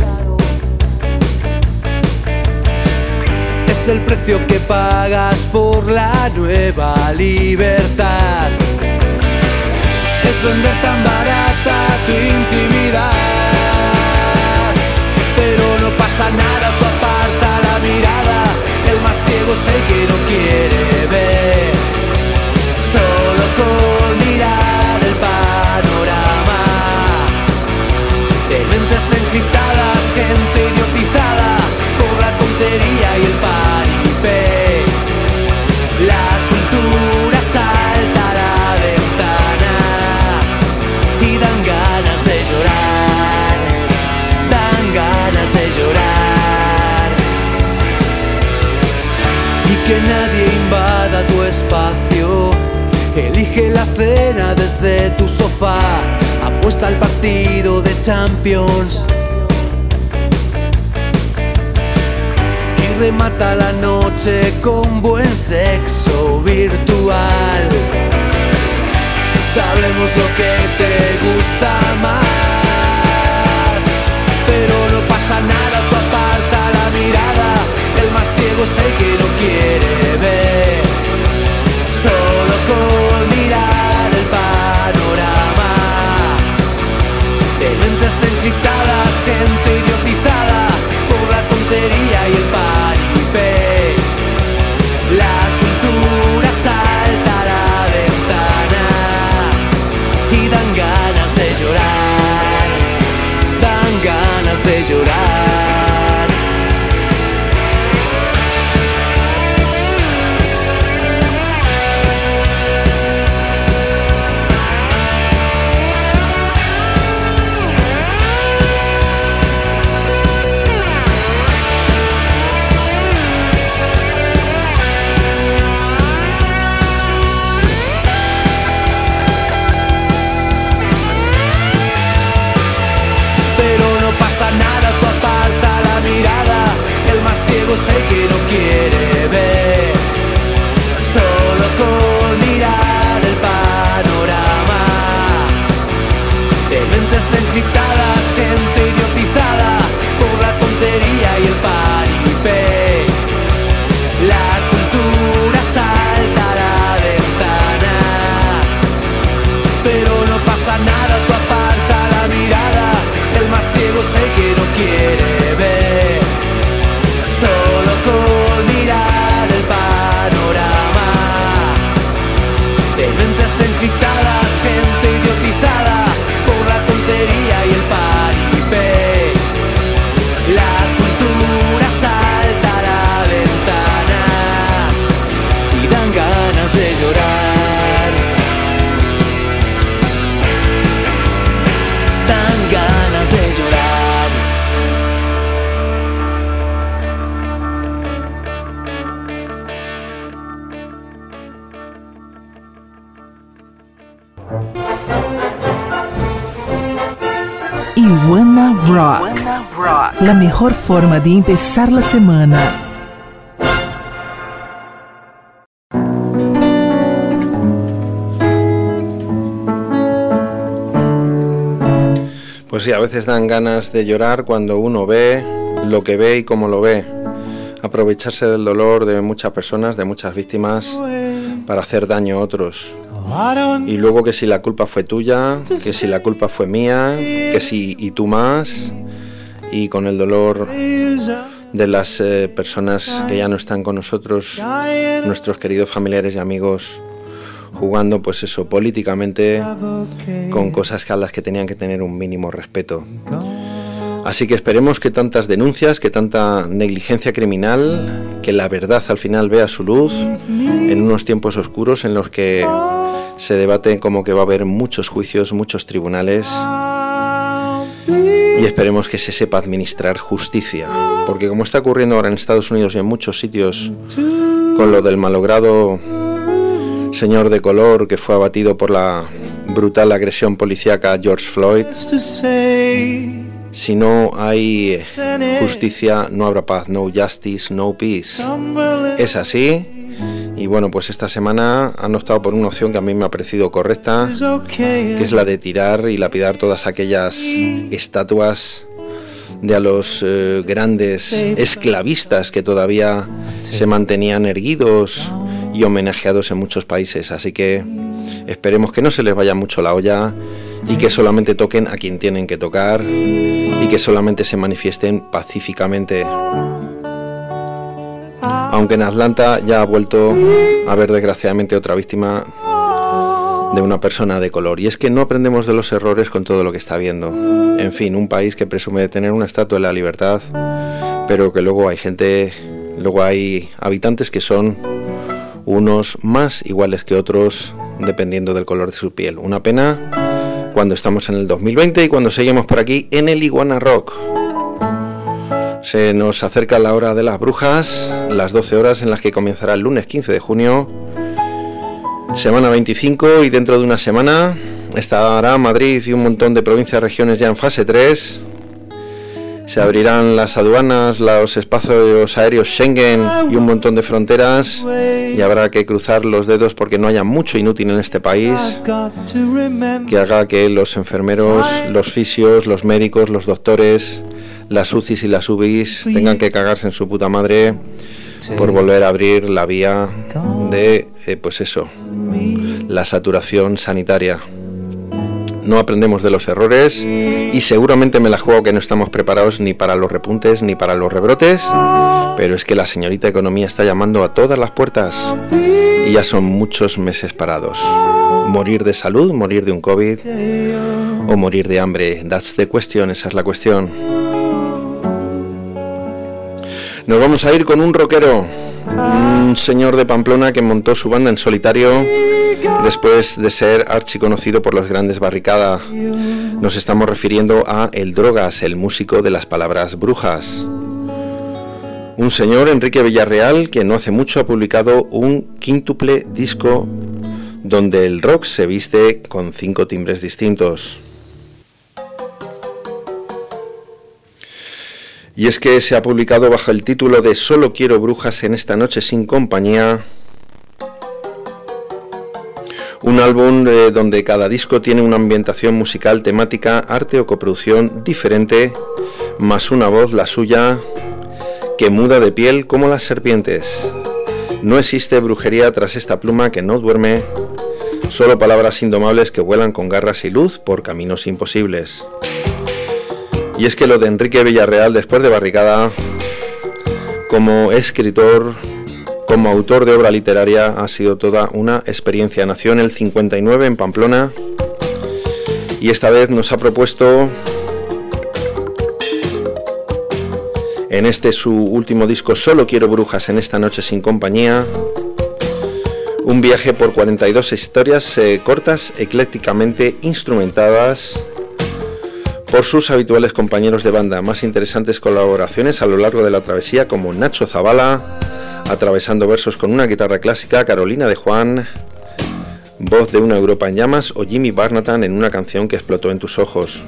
Es el precio que pagas por la nueva libertad. Es vender tan barata tu intimidad. Pero no pasa nada, tú aparta la mirada. El más ciego es el que no quiere ver. Solo con mirar el panorama de mentes encriptadas, gente idiotizada por la tontería y el paripé. La cultura salta a la ventana y dan ganas de llorar, dan ganas de llorar. Y que nadie invada tu espacio. Elige la cena desde tu sofá. Apuesta al partido de Champions y remata la noche con buen sexo virtual. Sabremos lo que te gusta más, pero no pasa nada, tú aparta la mirada. El más ciego es el que no quiere ver. Solo con mirar el panorama de mentes encriptadas, gente idiotizada por la tontería y el paripé. La cultura salta a la ventana y dan ganas de llorar, dan ganas de llorar. Es el que no quiere ver. Solo con mirar el panorama de mentes encriptadas, gente idiotizada por la tontería y el paripé. La cultura salta a la ventana, pero no pasa nada, tú aparta la mirada. El más ciego es el que no quiere ver. Solo con mirar el panorama de mentes encriptadas, gente idiotizada por la tontería y el paripé. La cultura salta a la ventana y dan ganas de llorar, dan ganas de llorar. Iguana Rock, la mejor forma de empezar la semana. Pues sí, a veces dan ganas de llorar cuando uno ve lo que ve y cómo lo ve. Aprovecharse del dolor de muchas personas, de muchas víctimas, para hacer daño a otros. Y luego que si la culpa fue tuya, que si la culpa fue mía, que si y tú más, y con el dolor de las eh, personas que ya no están con nosotros, nuestros queridos familiares y amigos, jugando pues eso, políticamente, con cosas a las que tenían que tener un mínimo respeto. Así que esperemos que tantas denuncias, que tanta negligencia criminal, que la verdad al final vea su luz en unos tiempos oscuros en los que se debate como que va a haber muchos juicios, muchos tribunales, y esperemos que se sepa administrar justicia, porque como está ocurriendo ahora en Estados Unidos y en muchos sitios con lo del malogrado señor de color que fue abatido por la brutal agresión policíaca a George Floyd, si no hay justicia no habrá paz, no justice, no peace. Es así Y bueno, pues esta semana han optado por una opción que a mí me ha parecido correcta, que es la de tirar y lapidar todas aquellas estatuas de a los eh, grandes esclavistas que todavía se mantenían erguidos y homenajeados en muchos países. Así que esperemos que no se les vaya mucho la olla y que solamente toquen a quien tienen que tocar y que solamente se manifiesten pacíficamente. Aunque en Atlanta ya ha vuelto a haber desgraciadamente otra víctima de una persona de color. Y es que no aprendemos de los errores con todo lo que está viendo. En fin, un país que presume de tener una estatua de la libertad, pero que luego hay gente, luego hay habitantes que son unos más iguales que otros, dependiendo del color de su piel. Una pena cuando estamos en el dos mil veinte y cuando seguimos por aquí en el Iguana Rock. Se nos acerca la hora de las brujas, las doce horas en las que comenzará el lunes quince de junio, semana veinticinco, y dentro de una semana estará Madrid y un montón de provincias, regiones ya en fase tres. Se abrirán las aduanas, los espacios aéreos Schengen y un montón de fronteras, y habrá que cruzar los dedos porque no haya mucho inútil en este país que haga que los enfermeros, los fisios, los médicos, los doctores, las U C Is y las U B Is tengan que cagarse en su puta madre por volver a abrir la vía de, eh, pues eso, la saturación sanitaria. No aprendemos de los errores y seguramente me la juego que no estamos preparados ni para los repuntes ni para los rebrotes, pero es que la señorita Economía está llamando a todas las puertas y ya son muchos meses parados. Morir de salud, morir de un COVID o morir de hambre, that's the question, esa es la cuestión. Nos vamos a ir con un rockero, un señor de Pamplona que montó su banda en solitario después de ser archiconocido por los grandes Barricada. Nos estamos refiriendo a El Drogas, el músico de las palabras brujas. Un señor, Enrique Villarreal, que no hace mucho ha publicado un quíntuple disco donde el rock se viste con cinco timbres distintos. Y es que se ha publicado bajo el título de Solo quiero brujas en esta noche sin compañía, un álbum eh, donde cada disco tiene una ambientación musical, temática, arte o coproducción diferente, más una voz, la suya, que muda de piel como las serpientes. No existe brujería tras esta pluma que no duerme, solo palabras indomables que vuelan con garras y luz por caminos imposibles. Y es que lo de Enrique Villarreal, después de Barricada, como escritor, como autor de obra literaria, ha sido toda una experiencia. Nació en el cincuenta y nueve en Pamplona y esta vez nos ha propuesto, en este su último disco, Solo quiero brujas en esta noche sin compañía, un viaje por cuarenta y dos historias eh, cortas, eclécticamente instrumentadas por sus habituales compañeros de banda. Más interesantes colaboraciones a lo largo de la travesía, como Nacho Zavala, atravesando versos con una guitarra clásica, Carolina de Juan, voz de una Europa en llamas, o Jimmy Barnatan en una canción que explotó en tus ojos.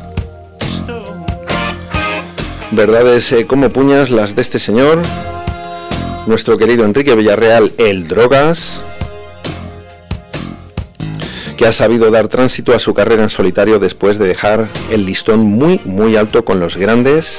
Verdades eh, como puñas las de este señor, nuestro querido Enrique Villarreal, el Drogas, que ha sabido dar tránsito a su carrera en solitario después de dejar el listón muy muy alto con los grandes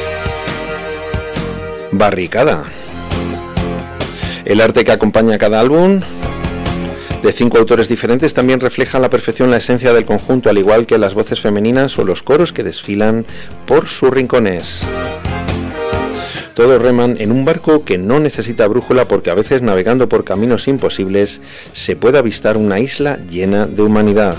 Barricada. El arte que acompaña cada álbum, de cinco autores diferentes, también refleja a la perfección la esencia del conjunto, al igual que las voces femeninas o los coros que desfilan por sus rincones. Todos reman en un barco que no necesita brújula, porque a veces, navegando por caminos imposibles, se puede avistar una isla llena de humanidad.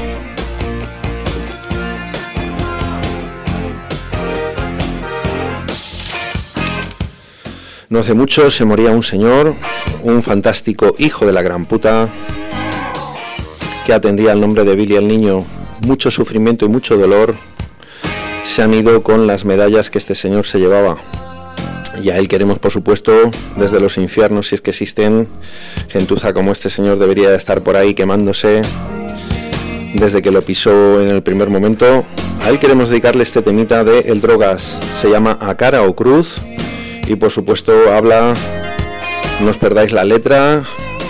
No hace mucho se moría un señor, un fantástico hijo de la gran puta, que atendía al nombre de Billy el Niño. Mucho sufrimiento y mucho dolor se han ido con las medallas que este señor se llevaba. Y a él queremos, por supuesto, desde los infiernos, si es que existen, gentuza como este señor debería de estar por ahí quemándose desde que lo pisó en el primer momento. A él queremos dedicarle este temita de El Drogas, se llama A Cara o Cruz, y por supuesto habla, no os perdáis la letra,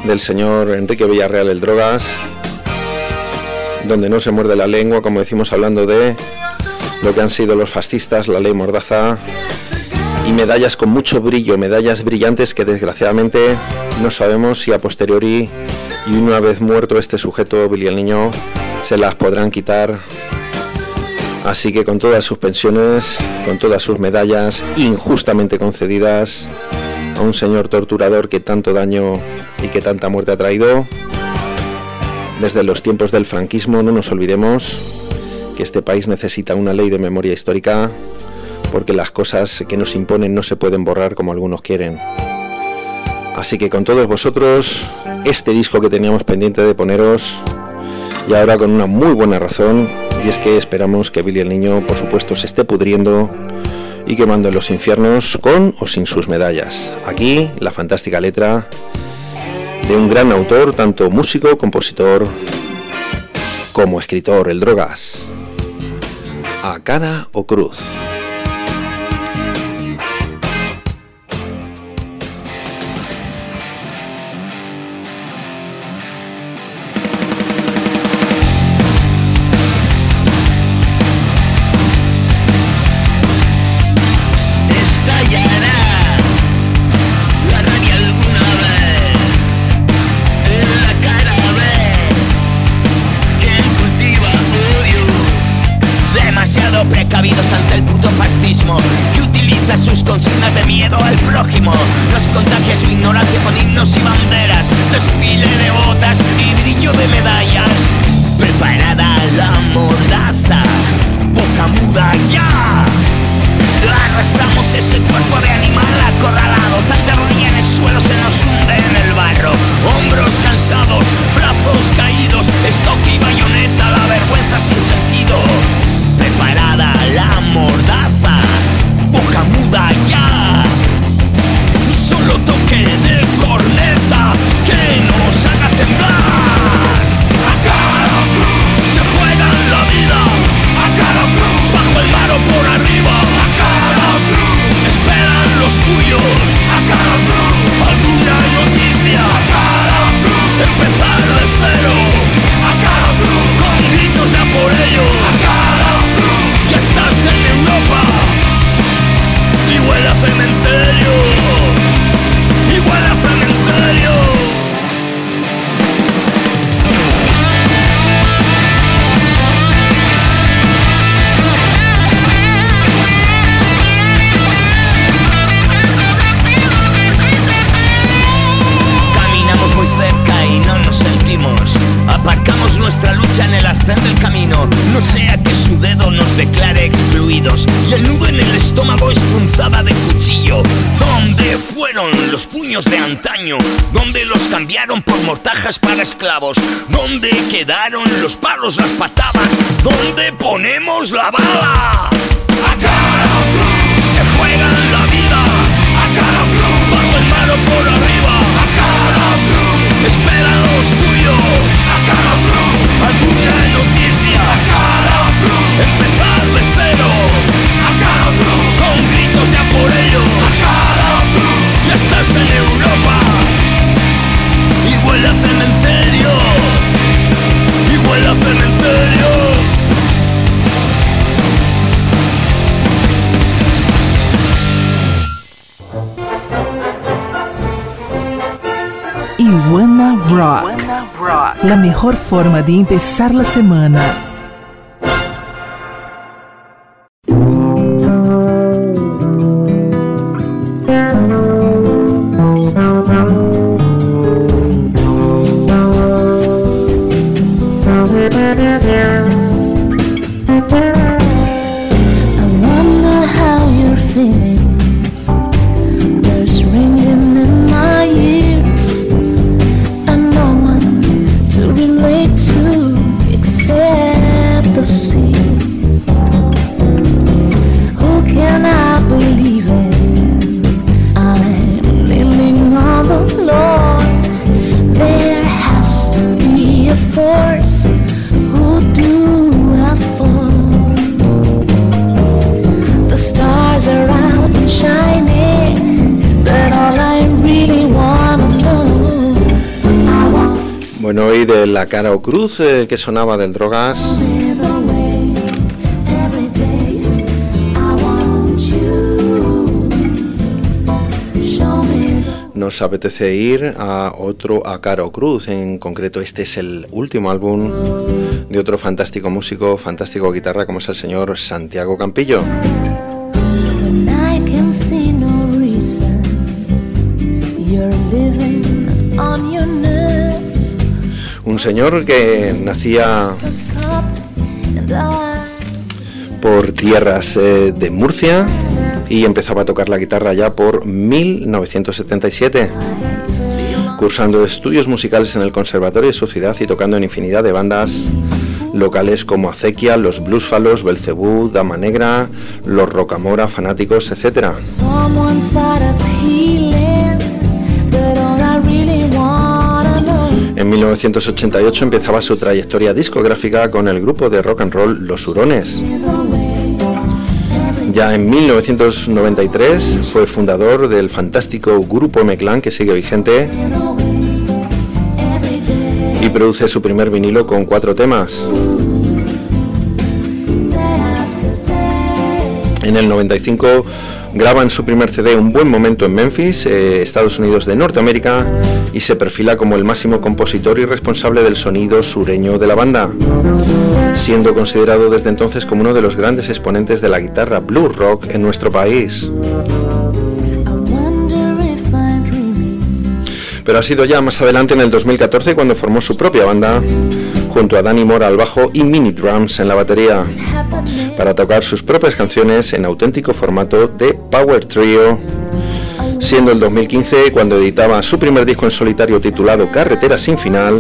del señor Enrique Villarreal el Drogas, donde no se muerde la lengua, como decimos, hablando de lo que han sido los fascistas, la ley Mordaza, y medallas con mucho brillo, medallas brillantes que desgraciadamente no sabemos si a posteriori y una vez muerto este sujeto, Billy el Niño, se las podrán quitar. Así que con todas sus pensiones, con todas sus medallas injustamente concedidas a un señor torturador que tanto daño y que tanta muerte ha traído, desde los tiempos del franquismo, no nos olvidemos que este país necesita una ley de memoria histórica, porque las cosas que nos imponen no se pueden borrar como algunos quieren. Así que con todos vosotros, este disco que teníamos pendiente de poneros, y ahora con una muy buena razón, y es que esperamos que Billy el Niño, por supuesto, se esté pudriendo y quemando en los infiernos, con o sin sus medallas. Aquí, la fantástica letra de un gran autor, tanto músico, compositor, como escritor, el Drogas. A cara o cruz. Precavidos ante el puto fascismo que utiliza sus consignas de miedo al prójimo. Nos contagia su ignorancia con himnos y banderas, desfile de botas y brillo de medallas. Preparada la mordaza, boca muda ya. Arrastramos ese cuerpo de animal acorralado, tanta rodilla en el suelo se nos hunde en el barro. Hombros cansados, brazos caídos, estoque y bayoneta, la vergüenza sin sentido. Preparada la mordaza, boca muda ya. Solo toque de corneta que nos haga temblar. A cara cruz se juegan la vida. A cara cruz bajo el mar o por arriba. A cara cruz esperan los tuyos. A cara cruz alguna noticia. A cara cruz empezar de cero. A cara cruz con gritos de a por ello. A cara cruz ya estás en Europa y huele a cementerio. Y huele a cementerio. Caminamos muy cerca y no nos sentimos. Aparcamos nuestra lucha en el arcén del camino, no sea que su dedo nos declare excluidos. Y el nudo en el estómago es punzada de cuchillo. ¿Dónde fueron los puños de antaño? ¿Dónde los cambiaron por mortajas para esclavos? ¿Dónde quedaron los palos, las patadas? ¿Dónde ponemos la bala? A cara cruz se juegan la vida. A cara cruz bajo el mar o por arriba. A cara cruz esperan los tuyos. A cara cruz alguna noticia. A cara cruz empezar de cero. A cara cruz con gritos de a por ello. A cara cruz ya estás en Europa y huele a cementerio. Y huele a cementerio. Iguana Rock, la mejor forma de empezar la semana. Except y de la cara o cruz eh, que sonaba del Drogas. Nos apetece ir a otro a cara o cruz, en concreto este es el último álbum de otro fantástico músico, fantástico guitarra como es el señor Santiago Campillo. Un señor que nacía por tierras eh, de Murcia y empezaba a tocar la guitarra ya por mil novecientos setenta y siete, cursando estudios musicales en el conservatorio de su ciudad y tocando en infinidad de bandas locales como Acequia, Los Bluesfalos, Belcebú, Dama Negra, Los Rocamora, Fanáticos, etcétera. En mil novecientos ochenta y ocho empezaba su trayectoria discográfica con el grupo de rock and roll Los Hurones. Ya en mil novecientos noventa y tres fue fundador del fantástico grupo M-Clan, que sigue vigente, y produce su primer vinilo con cuatro temas. En el noventa y cinco graban su primer C D Un Buen Momento en Memphis, eh, Estados Unidos de Norteamérica, y se perfila como el máximo compositor y responsable del sonido sureño de la banda, siendo considerado desde entonces como uno de los grandes exponentes de la guitarra blues rock en nuestro país. Pero ha sido ya más adelante, en el dos mil catorce, cuando formó su propia banda, junto a Danny Mora al bajo y Mini Drums en la batería, para tocar sus propias canciones en auténtico formato de Power Trio, siendo el dos mil quince cuando editaba su primer disco en solitario titulado Carretera sin final,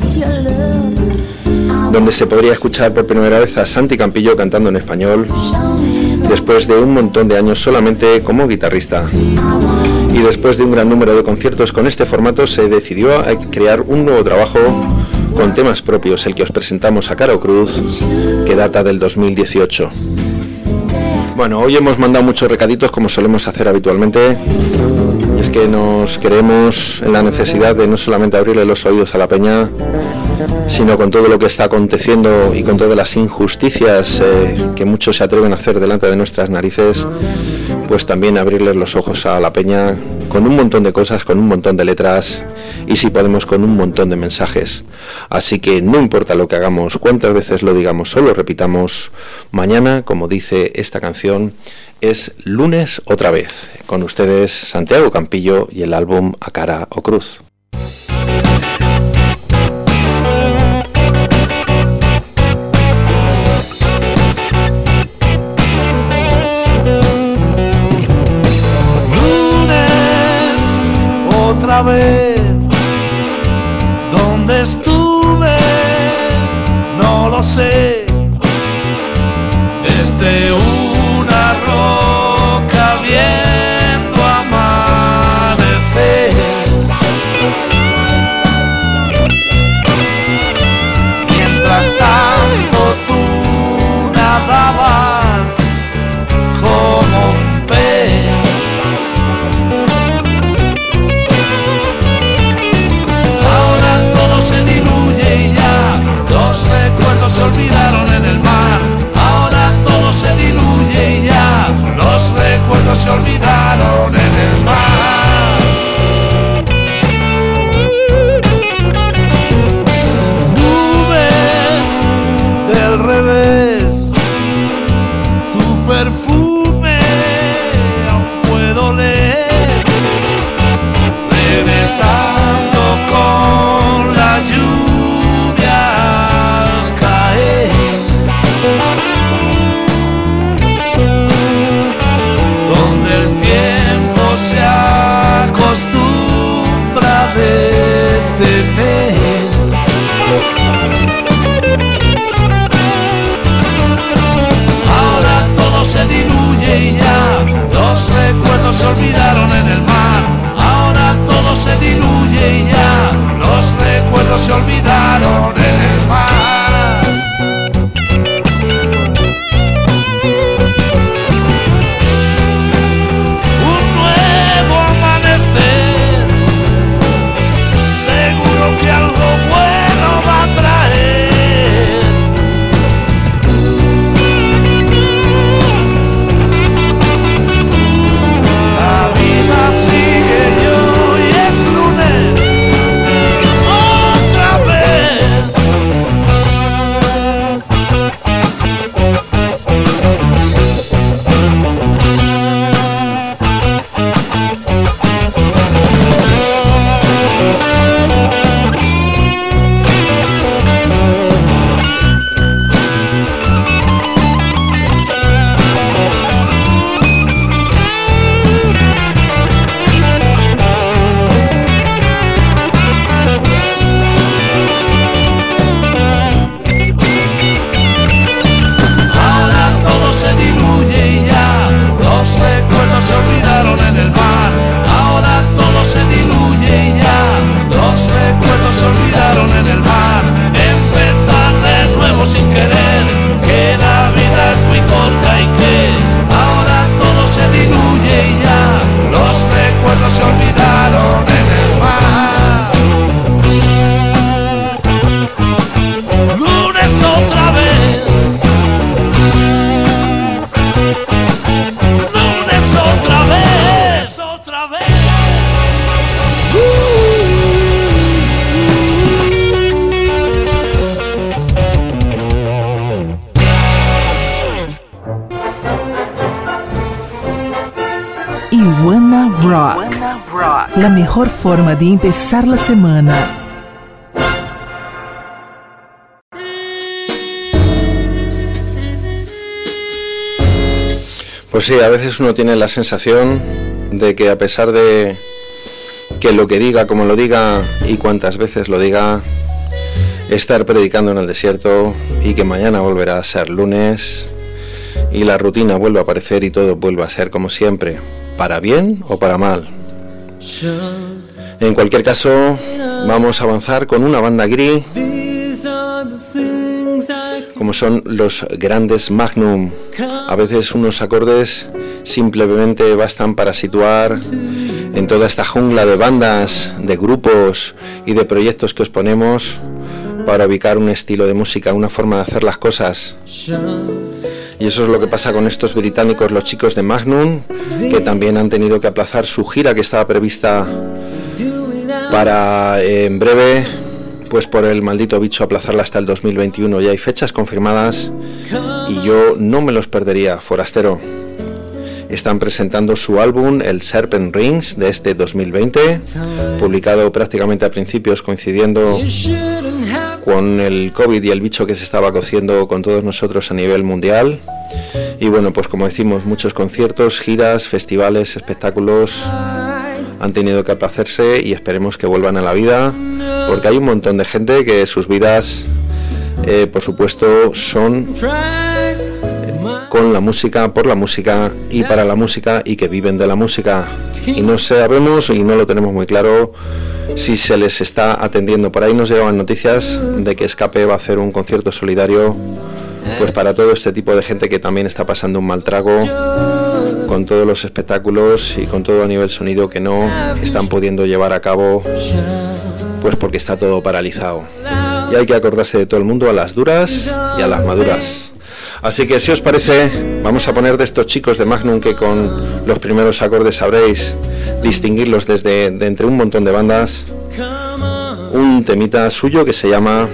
donde se podría escuchar por primera vez a Santi Campillo cantando en español, después de un montón de años solamente como guitarrista. Y después de un gran número de conciertos con este formato, se decidió a crear un nuevo trabajo con temas propios, el que os presentamos a cara o cruz, que data del dos mil dieciocho. Bueno, hoy hemos mandado muchos recaditos como solemos hacer habitualmente, y es que nos creemos en la necesidad de no solamente abrirle los oídos a la peña, sino con todo lo que está aconteciendo y con todas las injusticias eh, que muchos se atreven a hacer delante de nuestras narices, pues también abrirles los ojos a la peña con un montón de cosas, con un montón de letras y si podemos con un montón de mensajes. Así que no importa lo que hagamos, cuántas veces lo digamos o lo repitamos, mañana, como dice esta canción, es lunes otra vez. Con ustedes Santiago Campillo y el álbum A Cara o Cruz. Otra vez, ¿dónde estuve? No lo sé. Desde una roca viendo amanecer, mientras tanto tú nadabas como un pez. Se diluye y ya los recuerdos se olvidaron en el mar. Ahora todo se diluye y ya los recuerdos se olvidaron en el mar. Nubes del revés, tu perfume aún puedo leer, regresando con la lluvia al caer, donde el tiempo se acostumbra a detener. Ahora todo se diluye y ya los recuerdos se olvidaron en el mar. Ahora todo se diluye y ya los recuerdos se olvidaron en el mar. Un nuevo amanecer, seguro que algo bueno recuerdos se olvidaron en el mar. Lunes otra vez, lunes otra vez, otra vez. Iguana Rock. La mejor forma de empezar la semana. Pues sí, a veces uno tiene la sensación de que a pesar de que lo que diga, como lo diga y cuantas veces lo diga, estar predicando en el desierto y que mañana volverá a ser lunes y la rutina vuelve a aparecer y todo vuelve a ser como siempre, para bien o para mal. En cualquier caso, vamos a avanzar con una banda gris, como son los grandes Magnum. A veces unos acordes simplemente bastan para situar en toda esta jungla de bandas, de grupos y de proyectos que os ponemos, para ubicar un estilo de música, una forma de hacer las cosas. Y eso es lo que pasa con estos británicos, los chicos de Magnum, que también han tenido que aplazar su gira que estaba prevista para eh, en breve, pues por el maldito bicho aplazarla hasta el dos mil veintiuno. Ya hay fechas confirmadas y yo no me los perdería, forastero. Están presentando su álbum, el Serpent Rings, de este dos mil veinte, publicado prácticamente a principios, coincidiendo con el COVID y el bicho que se estaba cociendo con todos nosotros a nivel mundial. Y bueno, pues como decimos, muchos conciertos, giras, festivales, espectáculos han tenido que aplazarse y esperemos que vuelvan a la vida, porque hay un montón de gente que sus vidas, eh, por supuesto, son con la música, por la música y para la música, y que viven de la música, y no sabemos y no lo tenemos muy claro si se les está atendiendo. Por ahí nos llegaban noticias de que Escape va a hacer un concierto solidario, pues para todo este tipo de gente que también está pasando un mal trago con todos los espectáculos y con todo a nivel sonido que no están pudiendo llevar a cabo, pues porque está todo paralizado. Y hay que acordarse de todo el mundo, a las duras y a las maduras. Así que si os parece, vamos a poner de estos chicos de Magnum, que con los primeros acordes sabréis distinguirlos desde de entre un montón de bandas, un temita suyo que se llama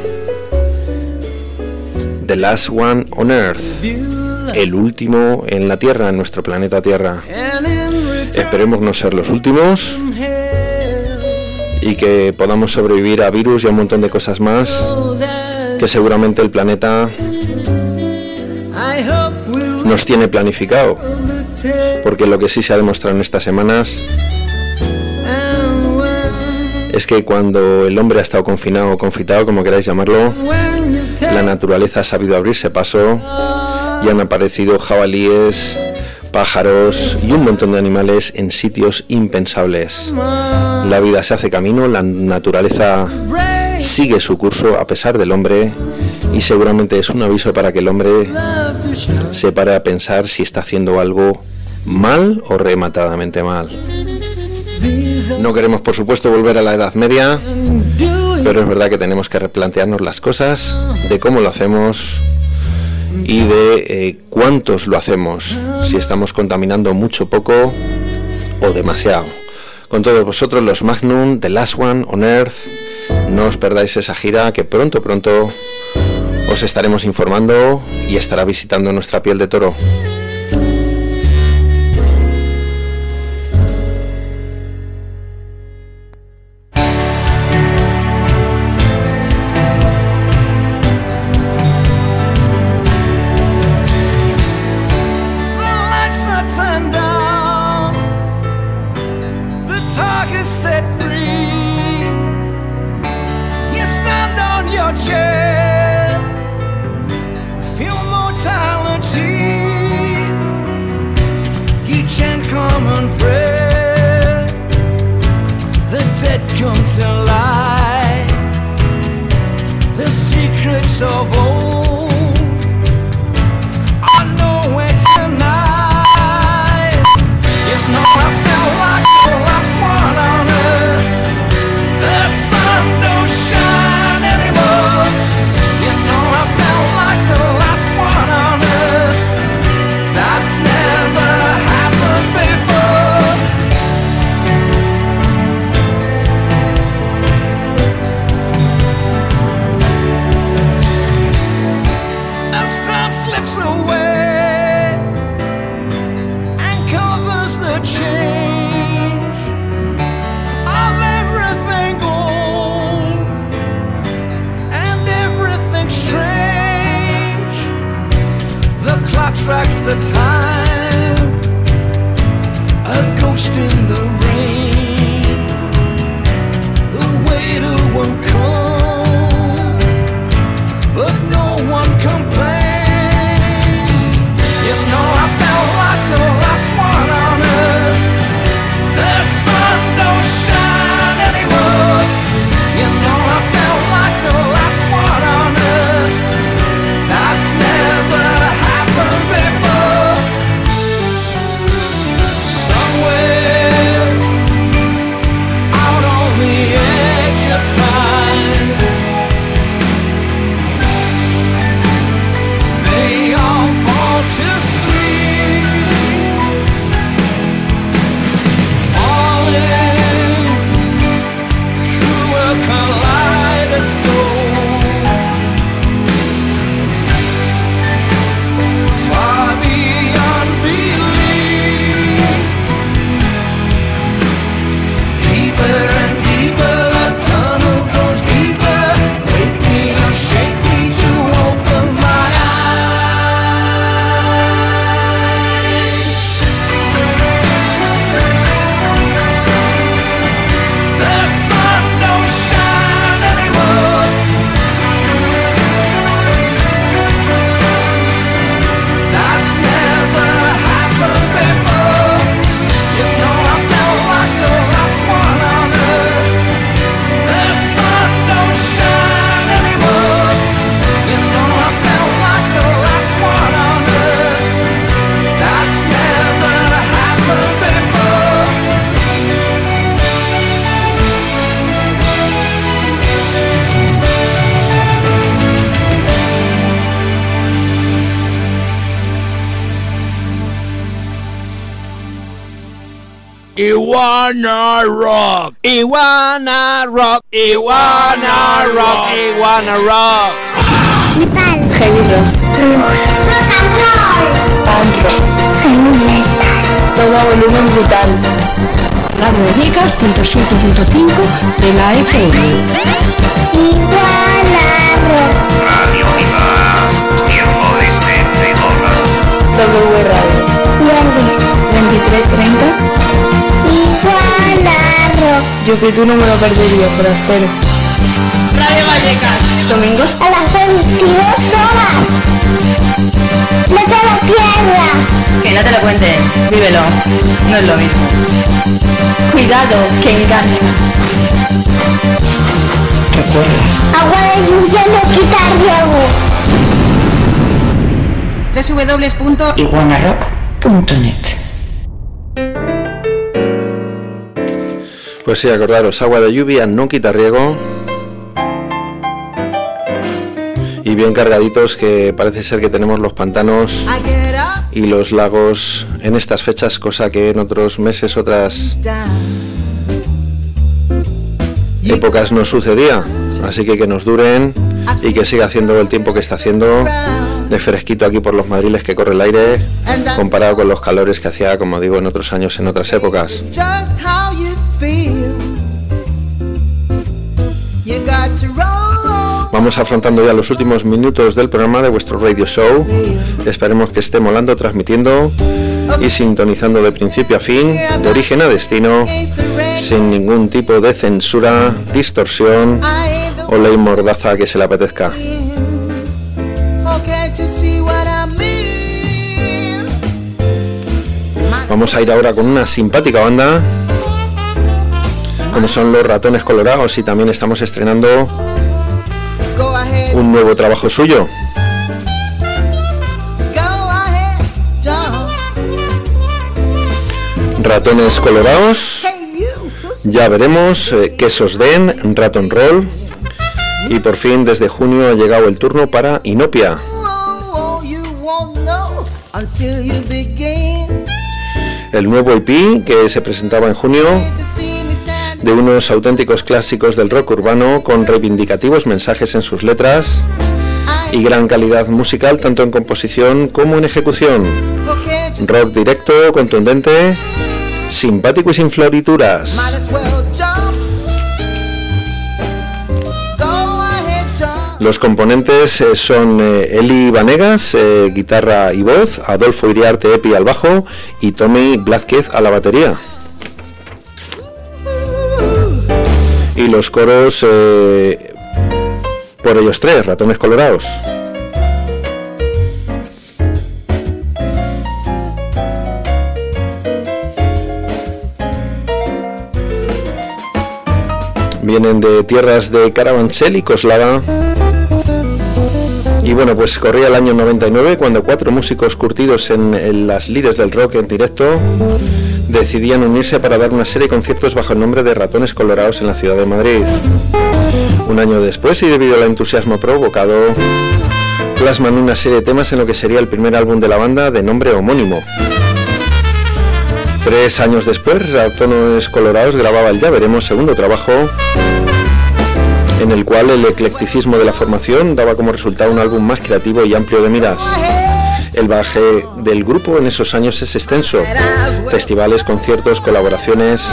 The Last One on Earth, el último en la Tierra, en nuestro planeta Tierra. Esperemos no ser los últimos y que podamos sobrevivir a virus y a un montón de cosas más que seguramente el planeta nos tiene planificado, porque lo que sí se ha demostrado en estas semanas es que cuando el hombre ha estado confinado o confitado, como queráis llamarlo, la naturaleza ha sabido abrirse paso y han aparecido jabalíes, pájaros y un montón de animales en sitios impensables. La vida se hace camino, la naturaleza sigue su curso a pesar del hombre, y seguramente es un aviso para que el hombre se pare a pensar si está haciendo algo mal o rematadamente mal. No queremos, por supuesto, volver a la Edad Media, pero es verdad que tenemos que replantearnos las cosas, de cómo lo hacemos y de eh, cuántos lo hacemos, si estamos contaminando mucho, poco o demasiado. Con todos vosotros, los Magnum, The Last One on Earth. No os perdáis esa gira, que pronto, pronto os estaremos informando y estará visitando nuestra piel de toro. Last one. as time slips away and covers the change of everything old and everything strange. The clock strikes the time, a ghost in the rain. The waiter won't come, but no one complains. You know I felt like the last one on earth. The sun don't shine anymore. You know I felt like the last one on earth. That's never happened before. Somewhere out on the edge of time, they all fall to sleep, falling through a kaleidoscope, far beyond belief. Deeper and deeper the tunnel goes deeper. Wake me or shake me to open my eyes. The sun don't shine anymore. That's never happened before. You know I felt like the last one on earth. The sun don't shine anymore. You know I felt like the last one on earth. That's never happened before. Iguana Rock. Iguana Rock, Iguana Rock. Iguana Rock. Metal. Heavy rock. Rock and roll. Punk rock. Heavy metal. Todo a volumen brutal. Radio Vallecas ciento siete punto cinco de la F M. Iguana Rock. Radio Unidad, tiempo de W Radio. Viernes. veintitrés treinta. Iguana Rock. Yo que tú no me lo perdería, forastero. Radio Vallecas. Domingos A las veintidós horas. No te lo pierdas. que no te lo cuente, vívelo, no es lo mismo. Cuidado, que engancha. Recuerda. Agua de lluvia no quita riego. doble u doble u doble u punto iguanarock punto net. Pues sí, acordaros, agua de lluvia no quita riego. Y bien cargaditos, que parece ser que tenemos los pantanos y los lagos en estas fechas, cosa que en otros meses, otras épocas no sucedía. Así que que nos duren y que siga haciendo el tiempo que está haciendo de fresquito aquí por los Madriles, que corre el aire, comparado con los calores que hacía, como digo, en otros años, en otras épocas. Vamos afrontando ya los últimos minutos del programa de vuestro radio show. Esperemos que esté molando, transmitiendo y sintonizando de principio a fin, de origen a destino, sin ningún tipo de censura, distorsión o ley mordaza que se le apetezca. Vamos a ir ahora con una simpática banda, como son los Ratones Colorados, y también estamos estrenando un nuevo trabajo suyo. Ratones Colorados, ya veremos eh, qué sos den, Raton Roll, y por fin desde junio ha llegado el turno para Inopia. El nuevo E P que se presentaba en junio, de unos auténticos clásicos del rock urbano con reivindicativos mensajes en sus letras y gran calidad musical tanto en composición como en ejecución. Rock directo, contundente, simpático y sin florituras. Los componentes eh, son eh, Eli Vanegas, eh, guitarra y voz, Adolfo Iriarte Epi al bajo y Tommy Blázquez a la batería. Y los coros eh, por ellos tres, Ratones Colorados. Vienen de tierras de Carabanchel y Coslada. Y bueno, pues corría el año noventa y nueve cuando cuatro músicos curtidos en, en las lides del rock en directo decidían unirse para dar una serie de conciertos bajo el nombre de Ratones Colorados en la ciudad de Madrid. Un año después, y debido al entusiasmo provocado, plasman una serie de temas en lo que sería el primer álbum de la banda de nombre homónimo. Tres años después, Ratones Colorados grababa el Ya Veremos, segundo trabajo, en el cual el eclecticismo de la formación daba como resultado un álbum más creativo y amplio de miras. El bagaje del grupo en esos años es extenso: festivales, conciertos, colaboraciones.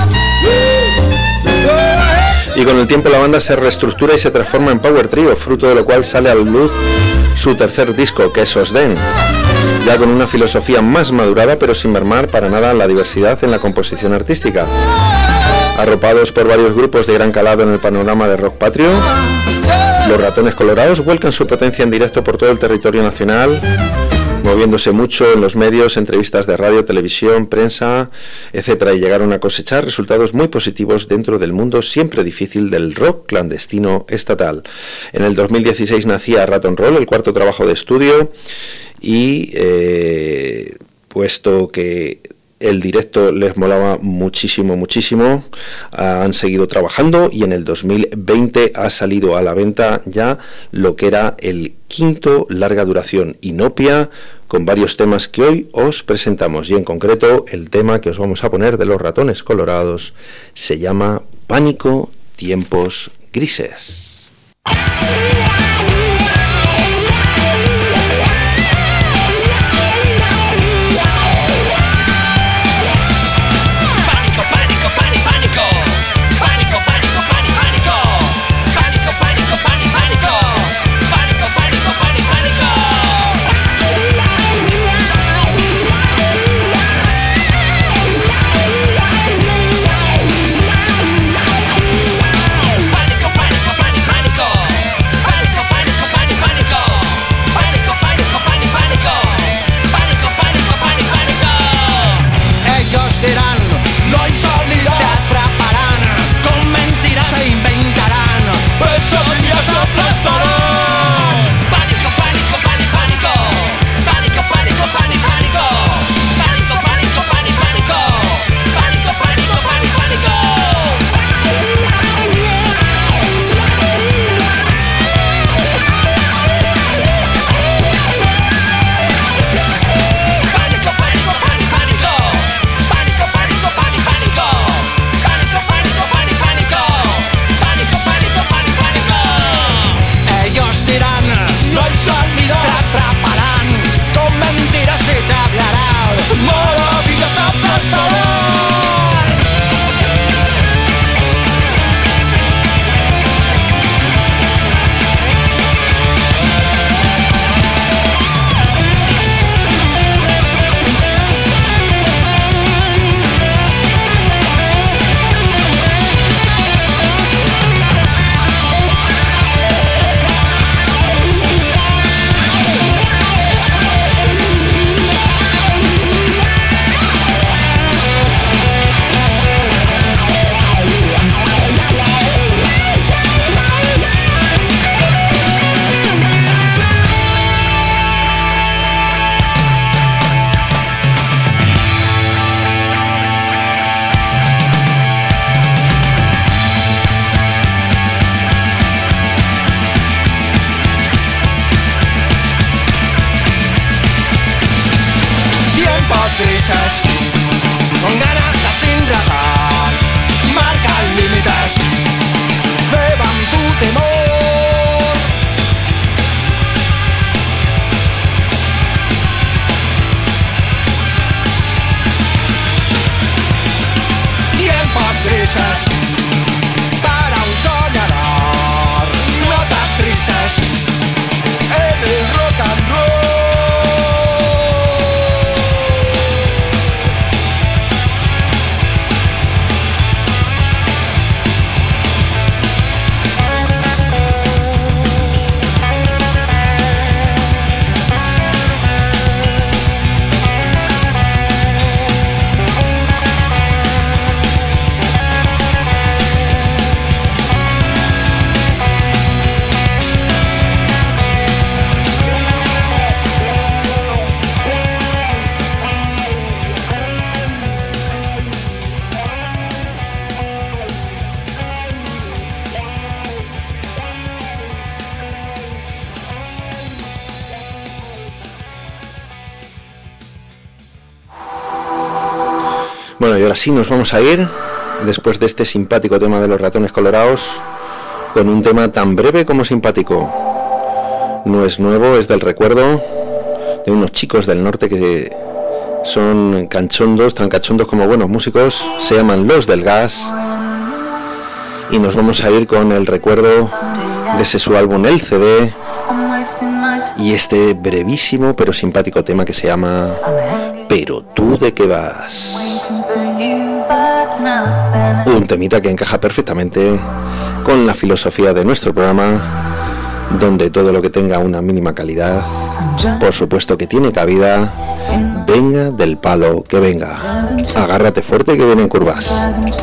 Y con el tiempo la banda se reestructura y se transforma en Power Trio, fruto de lo cual sale a la luz su tercer disco, que es Sosden, ya con una filosofía más madurada pero sin mermar para nada la diversidad en la composición artística. Arropados por varios grupos de gran calado en el panorama de rock patrio, los Ratones Colorados vuelcan su potencia en directo por todo el territorio nacional, moviéndose mucho en los medios, entrevistas de radio, televisión, prensa, etcétera, y llegaron a cosechar resultados muy positivos dentro del mundo siempre difícil del rock clandestino estatal. En el dos mil dieciséis nacía Raton Roll, el cuarto trabajo de estudio, y eh, puesto que el directo les molaba muchísimo, muchísimo, han seguido trabajando y en el dos mil veinte ha salido a la venta ya lo que era el quinto larga duración, Inopia, con varios temas que hoy os presentamos, y en concreto el tema que os vamos a poner de los Ratones Colorados se llama Pánico, Tiempos Grises. Con ganas sin rajar, marcan límites, ceban tu temor. prisas para un soñador. Notas tristes en el rock and roll. Bueno, y ahora sí nos vamos a ir, después de este simpático tema de los ratones colorados, con un tema tan breve como simpático. No es nuevo, es del recuerdo de unos chicos del norte que son cachondos, tan cachondos como buenos músicos, se llaman Los del Gas, y nos vamos a ir con el recuerdo de ese su álbum El C D y este brevísimo pero simpático tema que se llama Pero tú de qué vas. Un temita que encaja perfectamente con la filosofía de nuestro programa, donde todo lo que tenga una mínima calidad, por supuesto que tiene cabida, venga del palo que venga. Agárrate fuerte que vienen curvas.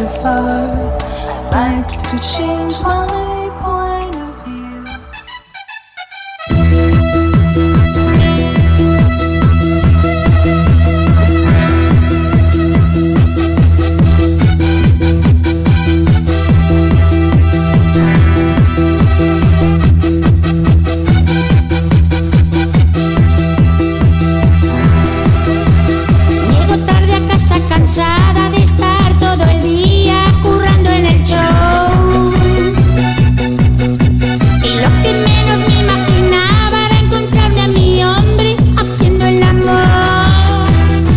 Cansada de estar todo el día currando en el show. Y lo que menos me imaginaba era encontrarme a mi hombre haciendo el amor.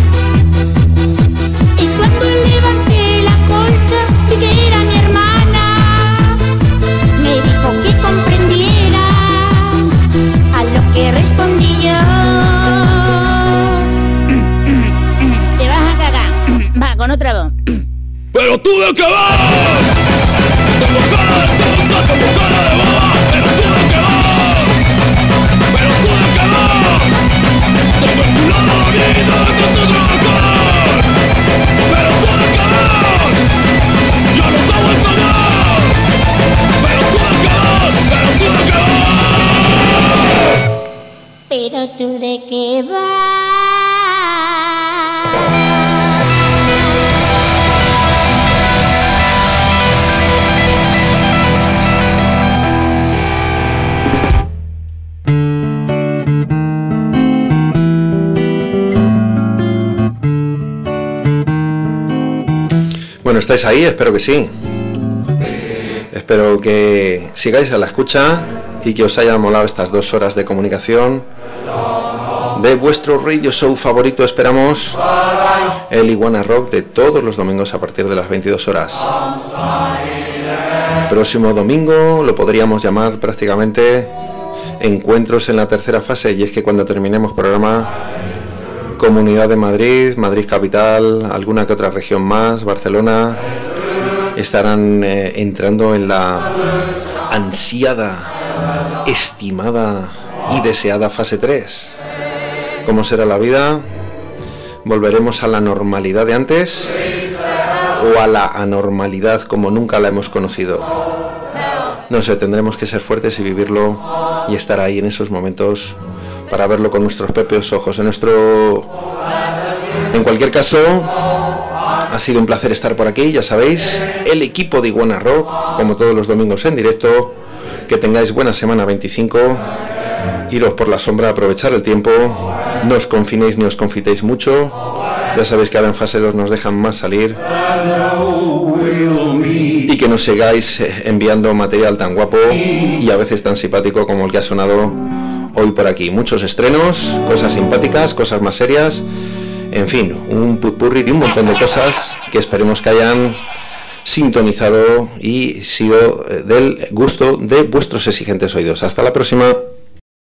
Y cuando levanté la colcha vi que era mi hermana. Me dijo que comprendiera, a lo que respondí yo: con otra voz. Pero tú de qué vas. Tengo cara de tonta, tengo cara de boba. Pero tú de qué vas. Pero tú de qué vas. Tengo el culo de la vida que te trabajar. Pero tú de qué vas. Yo no te aguanto más. Pero tú de qué vas. Pero tú de qué vas. Pero tú de qué vas. Bueno, ¿estáis ahí? Espero que sí. Espero que sigáis a la escucha y que os haya molado estas dos horas de comunicación de vuestro radio show favorito, esperamos, el Iguana Rock, de todos los domingos a partir de las veintidós horas. Próximo domingo lo podríamos llamar prácticamente encuentros en la tercera fase, y es que cuando terminemos programa, Comunidad de Madrid, Madrid Capital, alguna que otra región más, Barcelona, estarán eh, entrando en la ansiada, estimada y deseada fase tres. ¿Cómo será la vida? ¿Volveremos a la normalidad de antes o a la anormalidad como nunca la hemos conocido? No sé, tendremos que ser fuertes y vivirlo y estar ahí en esos momentos para verlo con nuestros propios ojos. En nuestro... En cualquier caso, ha sido un placer estar por aquí, ya sabéis, el equipo de Iguana Rock, como todos los domingos en directo. Que tengáis buena semana veinticinco, iros por la sombra, aprovechar el tiempo, no os confinéis ni os confitéis mucho, ya sabéis que ahora en fase dos nos dejan más salir, y que nos sigáis enviando material tan guapo y a veces tan simpático como el que ha sonado hoy por aquí. Muchos estrenos, cosas simpáticas, cosas más serias, en fin, un putpurri de un montón de cosas que esperemos que hayan sintonizado y sido del gusto de vuestros exigentes oídos. Hasta la próxima.